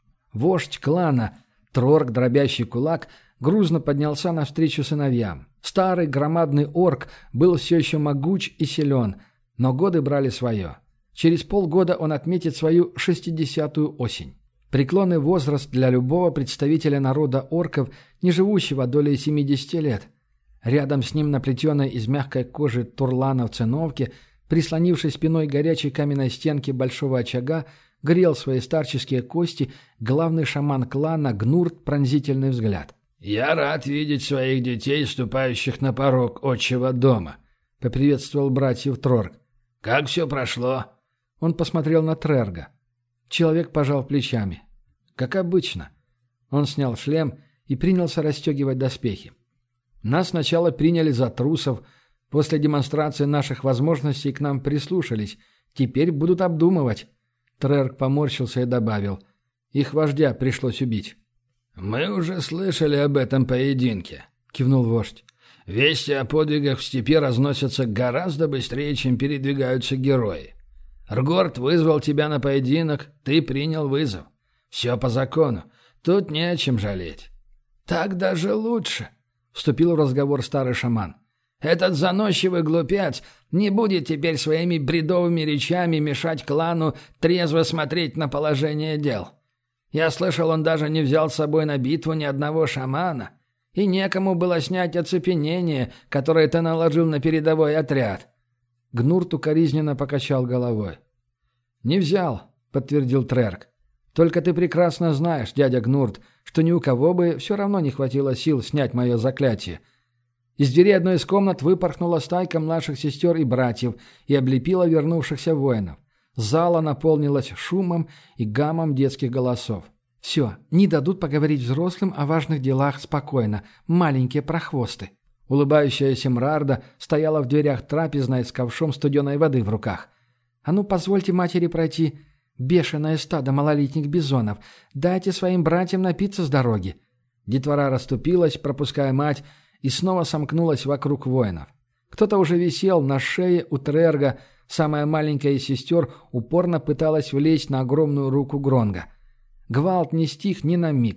Вождь клана, Трорг Дробящий Кулак, грузно поднялся навстречу сыновьям. Старый громадный орк был все еще могуч и силен, но годы брали свое. Через полгода он отметит свою шестидесятую осень. Преклонный возраст для любого представителя народа орков, не живущего долей семидесяти лет. Рядом с ним на плетеной из мягкой кожи турлана в циновке, прислонившись спиной к горячей каменной стенке большого очага, грел свои старческие кости главный шаман клана Гнурт пронзительный взгляд. «Я рад видеть своих детей, ступающих на порог отчего дома», — поприветствовал братьев Трорг. «Как все прошло?» Он посмотрел на Трерга. Человек пожал плечами. Как обычно. Он снял шлем и принялся расстегивать доспехи. Нас сначала приняли за трусов, после демонстрации наших возможностей к нам прислушались, теперь будут обдумывать. Трерг поморщился и добавил. Их вождя пришлось убить. «Мы уже слышали об этом поединке», — кивнул вождь. «Вести о подвигах в степи разносятся гораздо быстрее, чем передвигаются герои. Ргорд вызвал тебя на поединок, ты принял вызов. Все по закону, тут не о чем жалеть». «Так даже лучше», — вступил в разговор старый шаман. «Этот заносчивый глупец не будет теперь своими бредовыми речами мешать клану трезво смотреть на положение дел. Я слышал, он даже не взял с собой на битву ни одного шамана, и некому было снять оцепенение, которое ты наложил на передовой отряд». Гнурт укоризненно покачал головой. «Не взял», — подтвердил Трерг. «Только ты прекрасно знаешь, дядя Гнурт, что ни у кого бы все равно не хватило сил снять мое заклятие». Из двери одной из комнат выпорхнула стайка младших сестер и братьев и облепила вернувшихся воинов. Зала наполнилась шумом и гамом детских голосов. «Все, не дадут поговорить взрослым о важных делах спокойно, маленькие прохвосты». Улыбающаяся Мрарда стояла в дверях трапезной с ковшом студеной воды в руках. «А ну, позвольте матери пройти. Бешеное стадо малолетних бизонов. Дайте своим братьям напиться с дороги». Детвора расступилась, пропуская мать, и снова сомкнулась вокруг воинов. Кто-то уже висел на шее у Трерга, самая маленькая из сестер упорно пыталась влезть на огромную руку Гронга. Гвалт не стих ни на миг.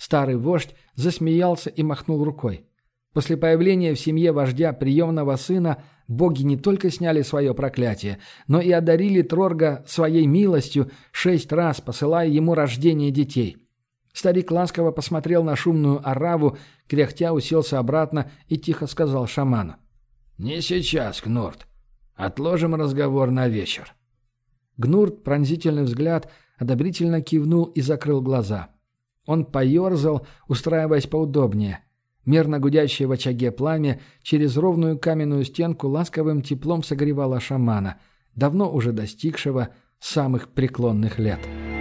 Старый вождь засмеялся и махнул рукой. После появления в семье вождя приемного сына боги не только сняли свое проклятие, но и одарили Трорга своей милостью, шесть раз посылая ему рождение детей. Старик ласково посмотрел на шумную ораву, кряхтя уселся обратно и тихо сказал шаману: «Не сейчас, Гнурт. Отложим разговор на вечер». Гнурт, пронзительный взгляд, одобрительно кивнул и закрыл глаза. Он поерзал, устраиваясь поудобнее. Мерно гудящее в очаге пламя через ровную каменную стенку ласковым теплом согревало шамана, давно уже достигшего самых преклонных лет.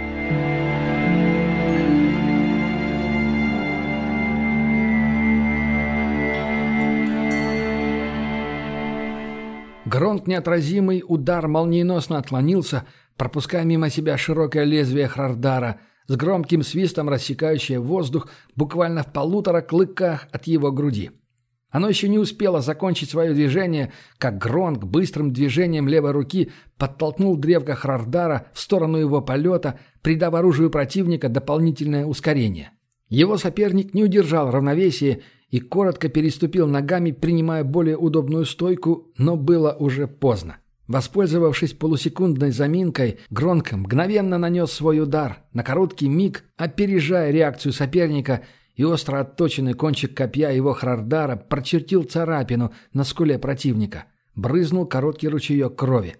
Гронк неотразимый удар молниеносно отклонился, пропуская мимо себя широкое лезвие Хрардара, с громким свистом рассекающее воздух буквально в полутора клыках от его груди. Оно еще не успело закончить свое движение, как Гронк быстрым движением левой руки подтолкнул древко Хрардара в сторону его полета, придав оружию противника дополнительное ускорение. Его соперник не удержал равновесия и коротко переступил ногами, принимая более удобную стойку, но было уже поздно. Воспользовавшись полусекундной заминкой, Гронк мгновенно нанес свой удар, на короткий миг опережая реакцию соперника, и остро отточенный кончик копья его Хрардара прочертил царапину на скуле противника. Брызнул короткий ручеек крови.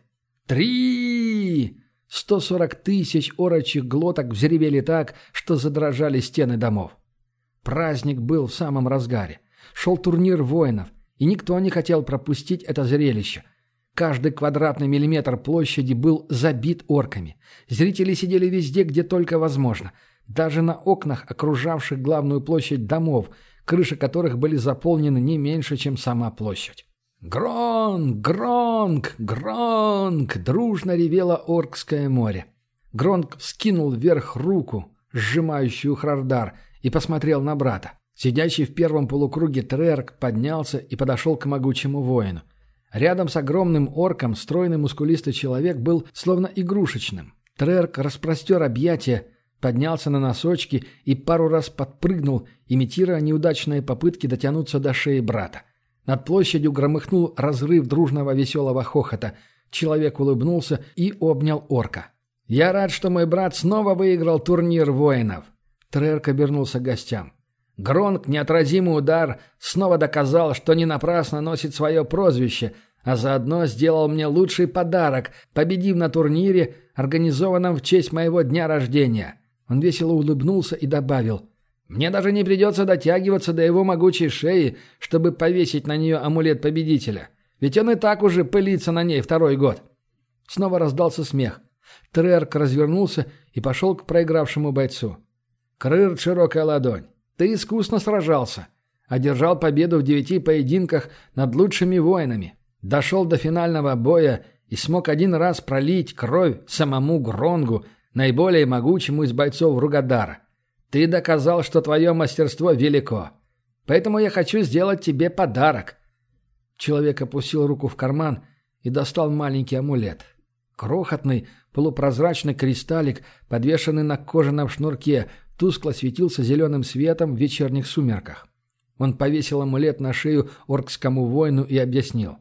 «Три!» Сто сорок тысяч орочих глоток взревели так, что задрожали стены домов. Праздник был в самом разгаре. Шел турнир воинов, и никто не хотел пропустить это зрелище. Каждый квадратный миллиметр площади был забит орками. Зрители сидели везде, где только возможно. Даже на окнах, окружавших главную площадь домов, крыши которых были заполнены не меньше, чем сама площадь. «Гронк! Гронк! Гронк!» дружно ревело Оркское море. Гронк вскинул вверх руку, сжимающую Хрардар, и посмотрел на брата. Сидящий в первом полукруге Трерк поднялся и подошел к могучему воину. Рядом с огромным орком стройный мускулистый человек был словно игрушечным. Трерк распростер объятия, поднялся на носочки и пару раз подпрыгнул, имитируя неудачные попытки дотянуться до шеи брата. Над площадью громыхнул разрыв дружного веселого хохота. Человек улыбнулся и обнял орка. «Я рад, что мой брат снова выиграл турнир воинов». Трерк обернулся к гостям. Гронк, неотразимый удар, снова доказал, что не напрасно носит свое прозвище, а заодно сделал мне лучший подарок, победив на турнире, организованном в честь моего дня рождения. Он весело улыбнулся и добавил: «Мне даже не придется дотягиваться до его могучей шеи, чтобы повесить на нее амулет победителя, ведь он и так уже пылится на ней второй год». Снова раздался смех. Трерк развернулся и пошел к проигравшему бойцу. «Крырт, широкая ладонь, ты искусно сражался, одержал победу в девяти поединках над лучшими воинами, дошел до финального боя и смог один раз пролить кровь самому Гронгу, наиболее могучему из бойцов Ругадара. Ты доказал, что твое мастерство велико. Поэтому я хочу сделать тебе подарок». Человек опустил руку в карман и достал маленький амулет. Крохотный, полупрозрачный кристаллик, подвешенный на кожаном шнурке, тускло светился зеленым светом в вечерних сумерках. Он повесил амулет на шею оркскому воину и объяснил: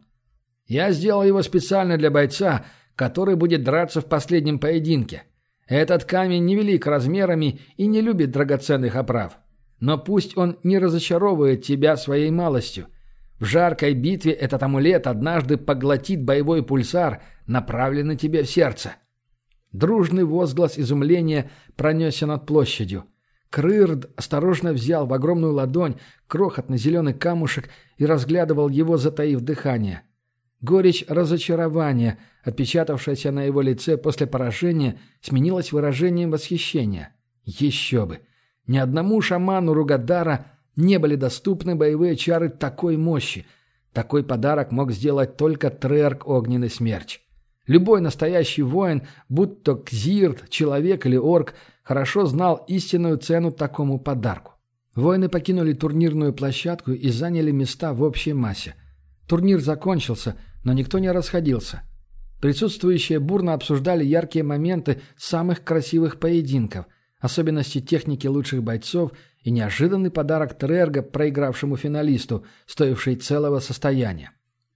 «Я сделал его специально для бойца, который будет драться в последнем поединке. Этот камень невелик размерами и не любит драгоценных оправ. Но пусть он не разочаровывает тебя своей малостью. В жаркой битве этот амулет однажды поглотит боевой пульсар, направленный тебе в сердце». Дружный возглас изумления пронесся над площадью. Крырд осторожно взял в огромную ладонь крохотный зеленый камушек и разглядывал его, затаив дыхание. Горечь разочарования, отпечатавшаяся на его лице после поражения, сменилась выражением восхищения. Еще бы! Ни одному шаману Ругадара не были доступны боевые чары такой мощи. Такой подарок мог сделать только Трерк Огненный Смерч. Любой настоящий воин, будь то кзирт, человек или орк, хорошо знал истинную цену такому подарку. Воины покинули турнирную площадку и заняли места в общей массе. Турнир закончился, но никто не расходился. Присутствующие бурно обсуждали яркие моменты самых красивых поединков, особенности техники лучших бойцов и неожиданный подарок Трерга проигравшему финалисту, стоивший целого состояния.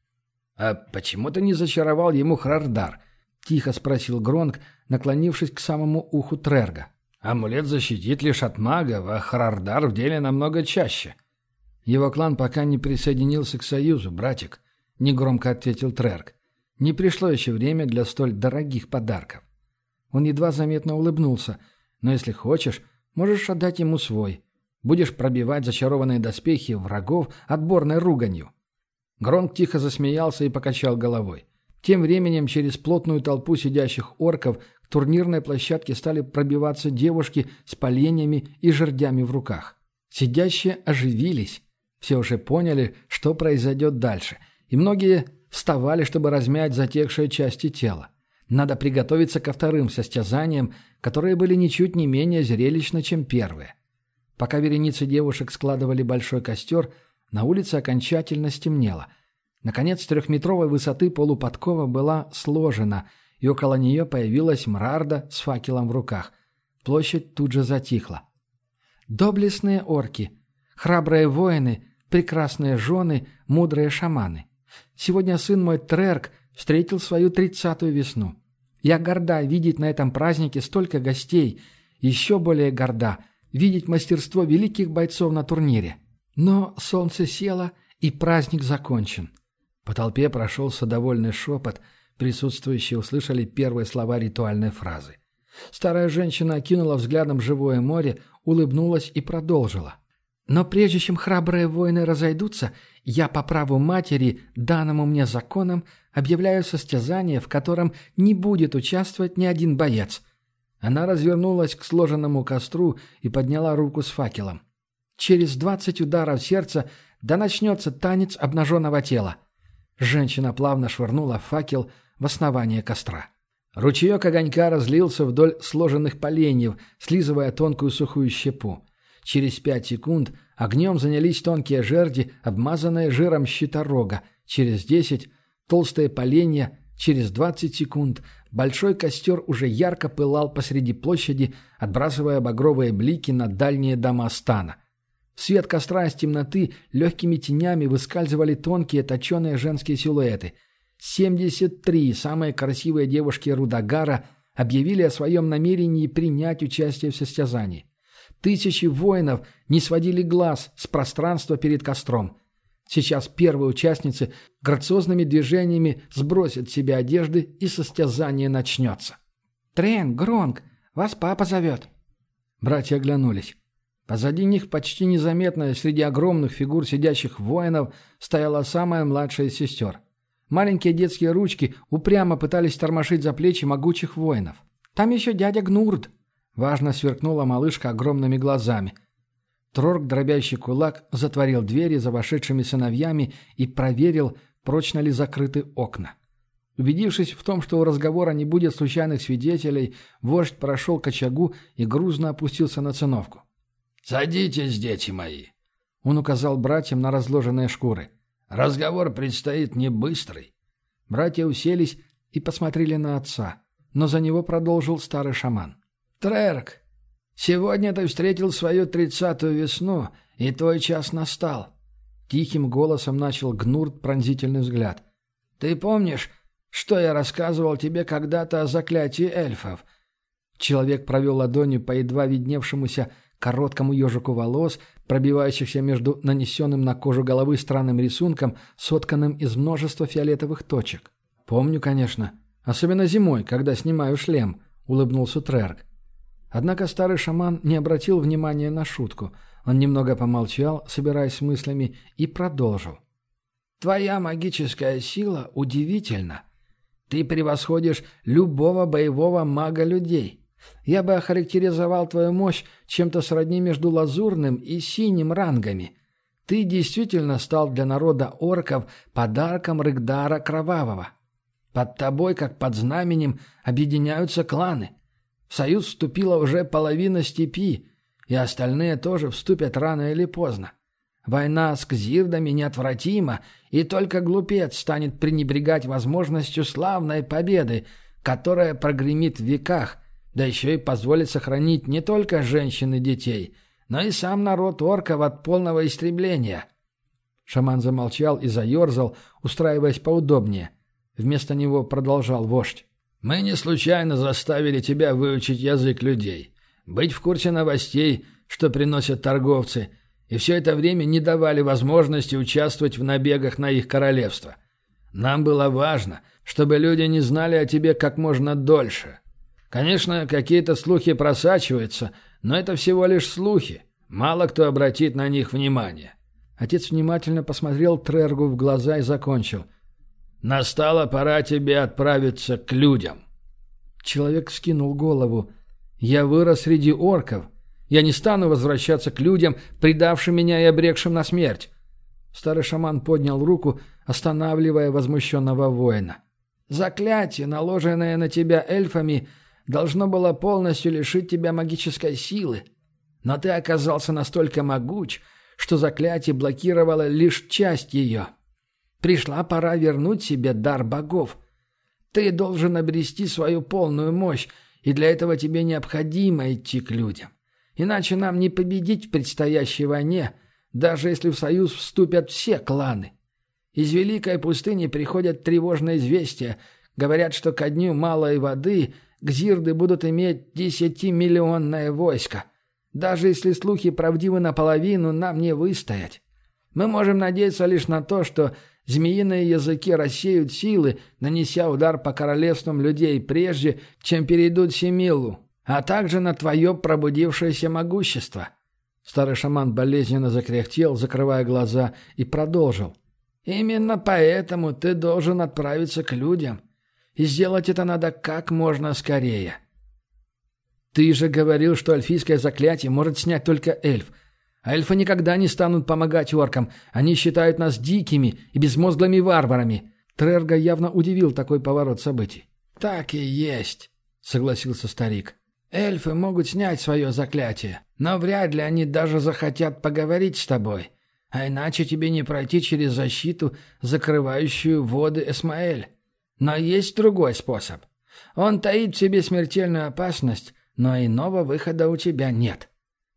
«А почему ты не зачаровал ему Хрардар?» — тихо спросил Гронк, наклонившись к самому уху Трерга. «Амулет защитит лишь от магов, а Хрардар в деле намного чаще». «Его клан пока не присоединился к Союзу, братик», — негромко ответил Трерг. «Не пришло еще время для столь дорогих подарков». Он едва заметно улыбнулся. «Но если хочешь, можешь отдать ему свой. Будешь пробивать зачарованные доспехи врагов отборной руганью». Гронк тихо засмеялся и покачал головой. Тем временем через плотную толпу сидящих орков к турнирной площадке стали пробиваться девушки с поленьями и жердями в руках. Сидящие оживились. Все уже поняли, что произойдет дальше, и многие вставали, чтобы размять затекшие части тела. Надо приготовиться ко вторым состязаниям, которые были ничуть не менее зрелищны, чем первые. Пока вереницы девушек складывали большой костер, на улице окончательно стемнело. Наконец, с трехметровой высоты полуподкова была сложена, и около нее появилась Мрарда с факелом в руках. Площадь тут же затихла. «Доблестные орки, храбрые воины, прекрасные жены, мудрые шаманы. Сегодня сын мой Трерг встретил свою тридцатую весну. Я горда видеть на этом празднике столько гостей, еще более горда видеть мастерство великих бойцов на турнире. Но солнце село, и праздник закончен». По толпе прошелся довольный шепот, присутствующие услышали первые слова ритуальной фразы. Старая женщина окинула взглядом живое море, улыбнулась и продолжила. «Но прежде чем храбрые воины разойдутся, я по праву матери, данному мне законом, объявляю состязание, в котором не будет участвовать ни один боец». Она развернулась к сложенному костру и подняла руку с факелом. «Через двадцать ударов сердца да начнется танец обнаженного тела». Женщина плавно швырнула факел в основание костра. Ручеек огонька разлился вдоль сложенных поленьев, слизывая тонкую сухую щепу. Через пять секунд огнем занялись тонкие жерди, обмазанные жиром щиторога. Через десять — толстые поленья. Через двадцать секунд большой костер уже ярко пылал посреди площади, отбрасывая багровые блики на дальние дома стана. В свет костра из темноты легкими тенями выскальзывали тонкие точеные женские силуэты. семьдесят три самые красивые девушки Рудагара объявили о своем намерении принять участие в состязании. Тысячи воинов не сводили глаз с пространства перед костром. Сейчас первые участницы грациозными движениями сбросят с себя одежды, и состязание начнется. «Трен, Гронк, вас папа зовет». Братья оглянулись. Позади них, почти незаметно среди огромных фигур сидящих воинов, стояла самая младшая из сестер. Маленькие детские ручки упрямо пытались тормошить за плечи могучих воинов. «Там еще дядя Гнурд», — важно сверкнула малышка огромными глазами. Трорг, дробящий кулак, затворил двери за вошедшими сыновьями и проверил, прочно ли закрыты окна. Убедившись в том, что у разговора не будет случайных свидетелей, вождь прошел к очагу и грузно опустился на циновку. «Садитесь, дети мои!» Он указал братьям на разложенные шкуры. «Разговор предстоит не быстрый». Братья уселись и посмотрели на отца, но за него продолжил старый шаман. «Трерг, сегодня ты встретил свою тридцатую весну, и твой час настал». Тихим голосом начал Гнурд пронзительный взгляд. «Ты помнишь, что я рассказывал тебе когда-то о заклятии эльфов?» Человек провел ладонью по едва видневшемуся короткому ежику волос, пробивающихся между нанесенным на кожу головы странным рисунком, сотканным из множества фиолетовых точек. «Помню, конечно. Особенно зимой, когда снимаю шлем», — улыбнулся Трерг. Однако старый шаман не обратил внимания на шутку. Он немного помолчал, собираясь с мыслями, и продолжил. «Твоя магическая сила удивительна. Ты превосходишь любого боевого мага людей. Я бы охарактеризовал твою мощь чем-то сродни между лазурным и синим рангами. Ты действительно стал для народа орков подарком Рыгдара Кровавого. Под тобой, как под знаменем, объединяются кланы. В союз вступила уже половина степи, и остальные тоже вступят рано или поздно. Война с кзирдами неотвратима, и только глупец станет пренебрегать возможностью славной победы, которая прогремит в веках, да еще и позволит сохранить не только женщин и детей, но и сам народ орков от полного истребления». Шаман замолчал и заерзал, устраиваясь поудобнее. Вместо него продолжал вождь. «Мы не случайно заставили тебя выучить язык людей, быть в курсе новостей, что приносят торговцы, и все это время не давали возможности участвовать в набегах на их королевство. Нам было важно, чтобы люди не знали о тебе как можно дольше. Конечно, какие-то слухи просачиваются, но это всего лишь слухи. Мало кто обратит на них внимание». Отец внимательно посмотрел Трергу в глаза и закончил. «Настала пора тебе отправиться к людям». Человек вскинул голову. «Я вырос среди орков. Я не стану возвращаться к людям, предавшим меня и обрекшим на смерть». Старый шаман поднял руку, останавливая возмущенного воина. «Заклятие, наложенное на тебя эльфами, должно было полностью лишить тебя магической силы. Но ты оказался настолько могуч, что заклятие блокировало лишь часть ее. Пришла пора вернуть себе дар богов. Ты должен обрести свою полную мощь, и для этого тебе необходимо идти к людям. Иначе нам не победить в предстоящей войне, даже если в союз вступят все кланы. Из Великой пустыни приходят тревожные известия. Говорят, что ко дню малой воды гзирды будут иметь десятимиллионное войско. Даже если слухи правдивы наполовину, нам не выстоять. Мы можем надеяться лишь на то, что змеиные языки рассеют силы, нанеся удар по королевствам людей прежде, чем перейдут Семилу, а также на твое пробудившееся могущество». Старый шаман болезненно закряхтел, закрывая глаза, и продолжил. «Именно поэтому ты должен отправиться к людям. И сделать это надо как можно скорее». «Ты же говорил, что эльфийское заклятие может снять только эльф. А эльфы никогда не станут помогать оркам. Они считают нас дикими и безмозглыми варварами». Трерга явно удивил такой поворот событий. «Так и есть», — согласился старик. «Эльфы могут снять свое заклятие, но вряд ли они даже захотят поговорить с тобой. А иначе тебе не пройти через защиту, закрывающую воды Эсмаэль. Но есть другой способ. Он таит в себе смертельную опасность, но иного выхода у тебя нет».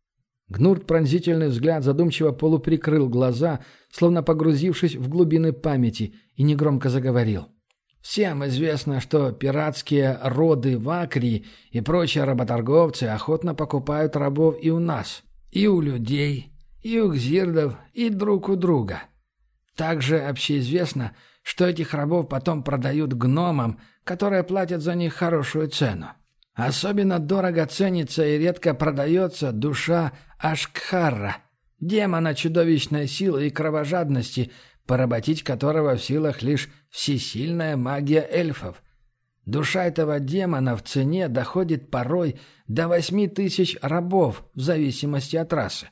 Гнурт пронзительный взгляд задумчиво полуприкрыл глаза, словно погрузившись в глубины памяти, и негромко заговорил. «Всем известно, что пиратские роды Вакрии и прочие работорговцы охотно покупают рабов и у нас, и у людей, и у гзирдов, и друг у друга. Также общеизвестно, что этих рабов потом продают гномам, которые платят за них хорошую цену. Особенно дорого ценится и редко продается душа Ашкхарра, демона чудовищной силы и кровожадности, поработить которого в силах лишь всесильная магия эльфов. Душа этого демона в цене доходит порой до восьми тысяч рабов в зависимости от расы.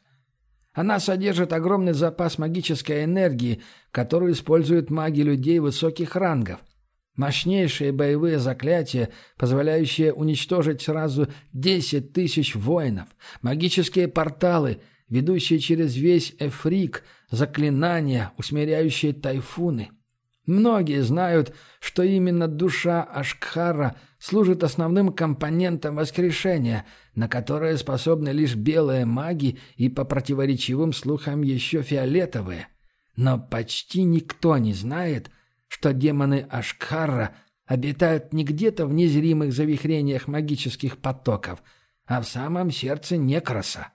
Она содержит огромный запас магической энергии, которую используют маги людей высоких рангов. Мощнейшие боевые заклятия, позволяющие уничтожить сразу десять тысяч воинов, магические порталы, ведущие через весь Эфрик, заклинания, усмиряющие тайфуны. Многие знают, что именно душа Ашкхара служит основным компонентом воскрешения, на которое способны лишь белые маги и, по противоречивым слухам, еще фиолетовые. Но почти никто не знает, что демоны Ашкхара обитают не где-то в незримых завихрениях магических потоков, а в самом сердце Некроса.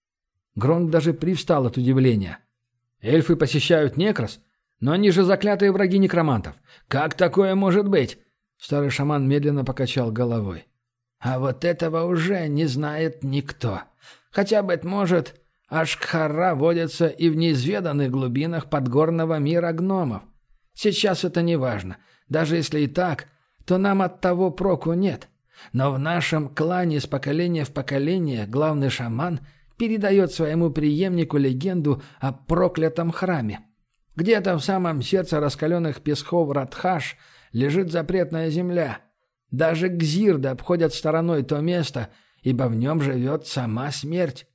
Гронк даже привстал от удивления. «Эльфы посещают Некрос? Но они же заклятые враги некромантов. Как такое может быть?» Старый шаман медленно покачал головой. «А вот этого уже не знает никто. Хотя, быть может, Ашкхара водятся и в неизведанных глубинах подгорного мира гномов. Сейчас это не важно. Даже если и так, то нам от того проку нет. Но в нашем клане с поколения в поколение главный шаман передает своему преемнику легенду о проклятом храме. Где-то в самом сердце раскаленных песков Радхаш лежит запретная земля. Даже гзирды обходят стороной то место, ибо в нем живет сама смерть.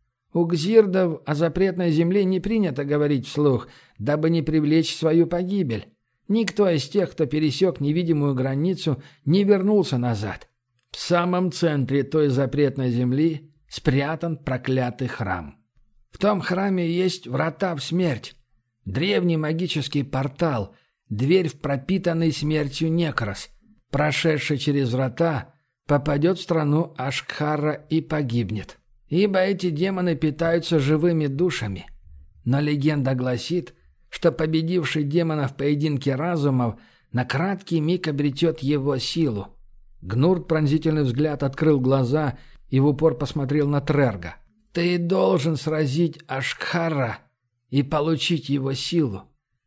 У гзирдов о запретной земле не принято говорить вслух, дабы не привлечь свою погибель. Никто из тех, кто пересек невидимую границу, не вернулся назад. В самом центре той запретной земли спрятан проклятый храм. В том храме есть врата в смерть, древний магический портал, дверь в пропитанный смертью некрос. Прошедший через врата попадет в страну Ашкхара и погибнет. Ибо эти демоны питаются живыми душами. Но легенда гласит, что победивший демона в поединке разумов на краткий миг обретет его силу. Гнурт пронзительный взгляд открыл глаза и в упор посмотрел на Трерга. «Ты должен сразить Ашкхара и получить его силу.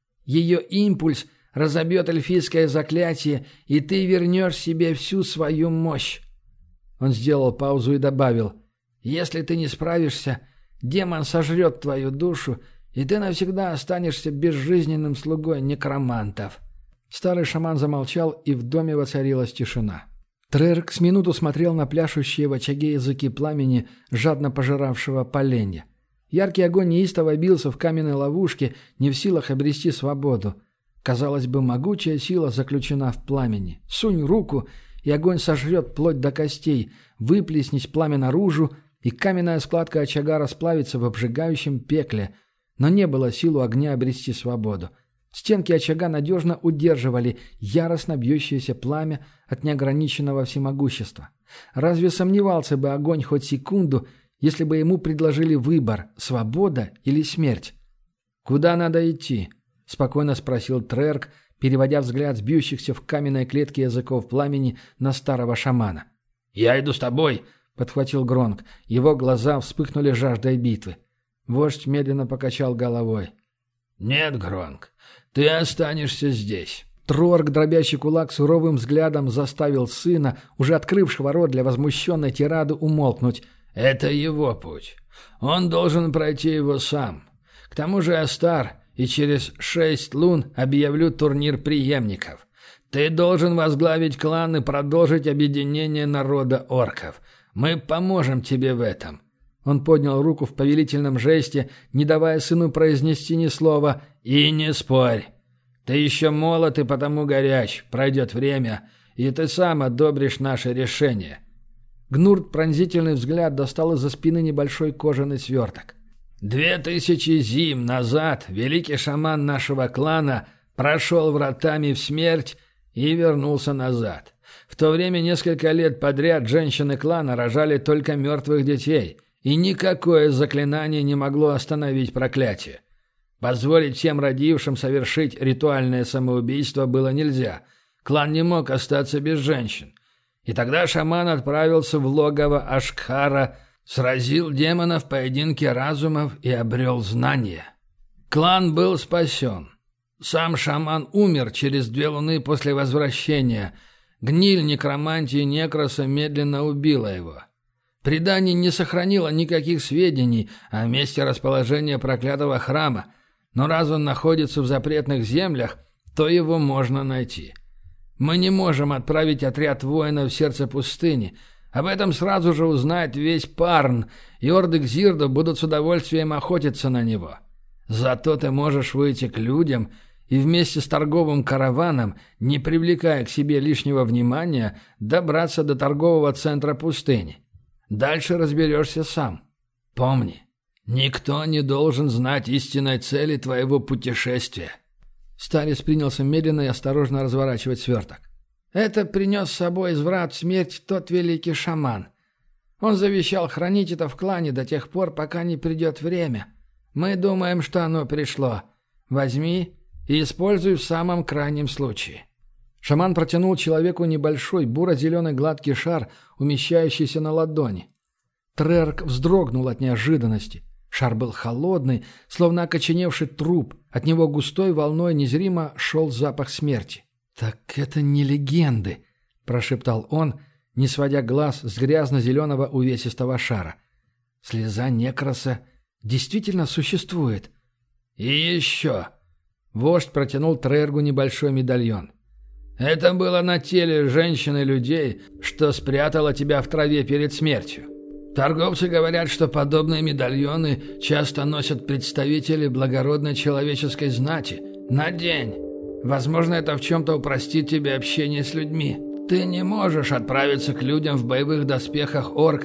Ее импульс разобьет эльфийское заклятие, и ты вернешь себе всю свою мощь». Он сделал паузу и добавил: «Если ты не справишься, демон сожрет твою душу, и ты навсегда останешься безжизненным слугой некромантов». Старый шаман замолчал, и в доме воцарилась тишина. Трерк с минуту смотрел на пляшущие в очаге языки пламени, жадно пожиравшего поленья. Яркий огонь неистово бился в каменной ловушке, не в силах обрести свободу. Казалось бы, могучая сила заключена в пламени. Сунь руку, и огонь сожрет плоть до костей, выплеснись пламя наружу, и каменная складка очага расплавится в обжигающем пекле. Но не было сил у огня обрести свободу. Стенки очага надежно удерживали яростно бьющееся пламя от неограниченного всемогущества. Разве сомневался бы огонь хоть секунду, если бы ему предложили выбор – свобода или смерть? «Куда надо идти?» – спокойно спросил Трерк, переводя взгляд с бьющихся в каменной клетке языков пламени на старого шамана. «Я иду с тобой!» – подхватил Гронк. Его глаза вспыхнули жаждой битвы. Вождь медленно покачал головой. «Нет, Гронк, ты останешься здесь». Трорк, дробящий кулак, суровым взглядом заставил сына, уже открывшего рот для возмущенной тирады, умолкнуть. «Это его путь. Он должен пройти его сам. К тому же я стар, и через шесть лун объявлю турнир преемников. Ты должен возглавить клан и продолжить объединение народа орков. Мы поможем тебе в этом». Он поднял руку в повелительном жесте, не давая сыну произнести ни слова. «И не спорь. Ты еще молод и потому горяч. Пройдет время, и ты сам одобришь наше решение». Гнурт пронзительный взгляд достал из-за спины небольшой кожаный сверток. «Две тысячи зим назад великий шаман нашего клана прошел вратами в смерть и вернулся назад. В то время несколько лет подряд женщины клана рожали только мертвых детей, и никакое заклинание не могло остановить проклятие. Позволить всем родившим совершить ритуальное самоубийство было нельзя. Клан не мог остаться без женщин. И тогда шаман отправился в логово Ашкхара, сразил демона в поединке разумов и обрел знания. Клан был спасен. Сам шаман умер через две луны после возвращения. Гниль некромантии Некроса медленно убила его. Предание не сохранило никаких сведений о месте расположения проклятого храма, но раз он находится в запретных землях, то его можно найти. Мы не можем отправить отряд воинов в сердце пустыни. Об этом сразу же узнает весь Парн, и орды Кзирдов будут с удовольствием охотиться на него. Зато ты можешь выйти к людям и вместе с торговым караваном, не привлекая к себе лишнего внимания, добраться до торгового центра пустыни. Дальше разберешься сам. Помни, никто не должен знать истинной цели твоего путешествия». Старец принялся медленно и осторожно разворачивать сверток. «Это принес с собой из врат смерть тот великий шаман. Он завещал хранить это в клане до тех пор, пока не придет время. Мы думаем, что оно пришло. Возьми и используй в самом крайнем случае». Шаман протянул человеку небольшой буро-зеленый гладкий шар, умещающийся на ладони. Трерк вздрогнул от неожиданности. Шар был холодный, словно окоченевший труп. От него густой волной незримо шел запах смерти. «Так это не легенды», — прошептал он, не сводя глаз с грязно-зеленого увесистого шара. «Слеза Некроса действительно существует». «И еще». Вождь протянул Трергу небольшой медальон. «Это было на теле женщины-людей, что спрятала тебя в траве перед смертью. Торговцы говорят, что подобные медальоны часто носят представители благородной человеческой знати. Надень. Возможно, это в чем-то упростит тебе общение с людьми. Ты не можешь отправиться к людям в боевых доспехах орков,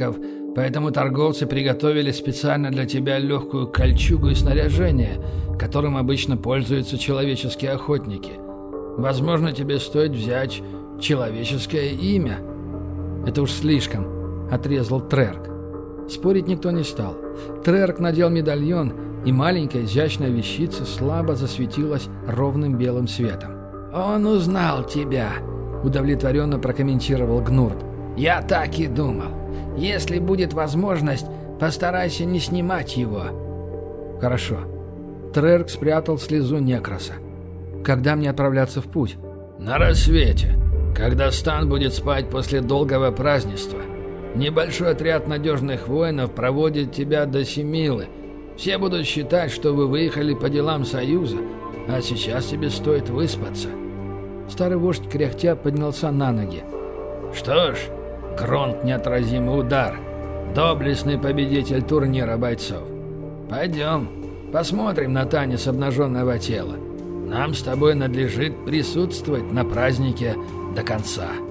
Поэтому торговцы приготовили специально для тебя легкую кольчугу и снаряжение, которым обычно пользуются человеческие охотники. Возможно, тебе стоит взять человеческое имя». «Это уж слишком», — отрезал Трерк. Спорить никто не стал. Трерк надел медальон, и маленькая изящная вещица слабо засветилась ровным белым светом. «Он узнал тебя», — удовлетворенно прокомментировал Гнурт. «Я так и думал. Если будет возможность, постарайся не снимать его». «Хорошо». Трерк спрятал слезу Некроса. «Когда мне отправляться в путь?» «На рассвете, когда стан будет спать после долгого празднества. Небольшой отряд надежных воинов проводит тебя до Семилы. Все будут считать, что вы выехали по делам Союза, а сейчас тебе стоит выспаться». Старый вождь кряхтя поднялся на ноги. «Что ж, Гронт — неотразимый удар. Доблестный победитель турнира бойцов. Пойдем, посмотрим на танец обнаженного тела. Нам с тобой надлежит присутствовать на празднике до конца».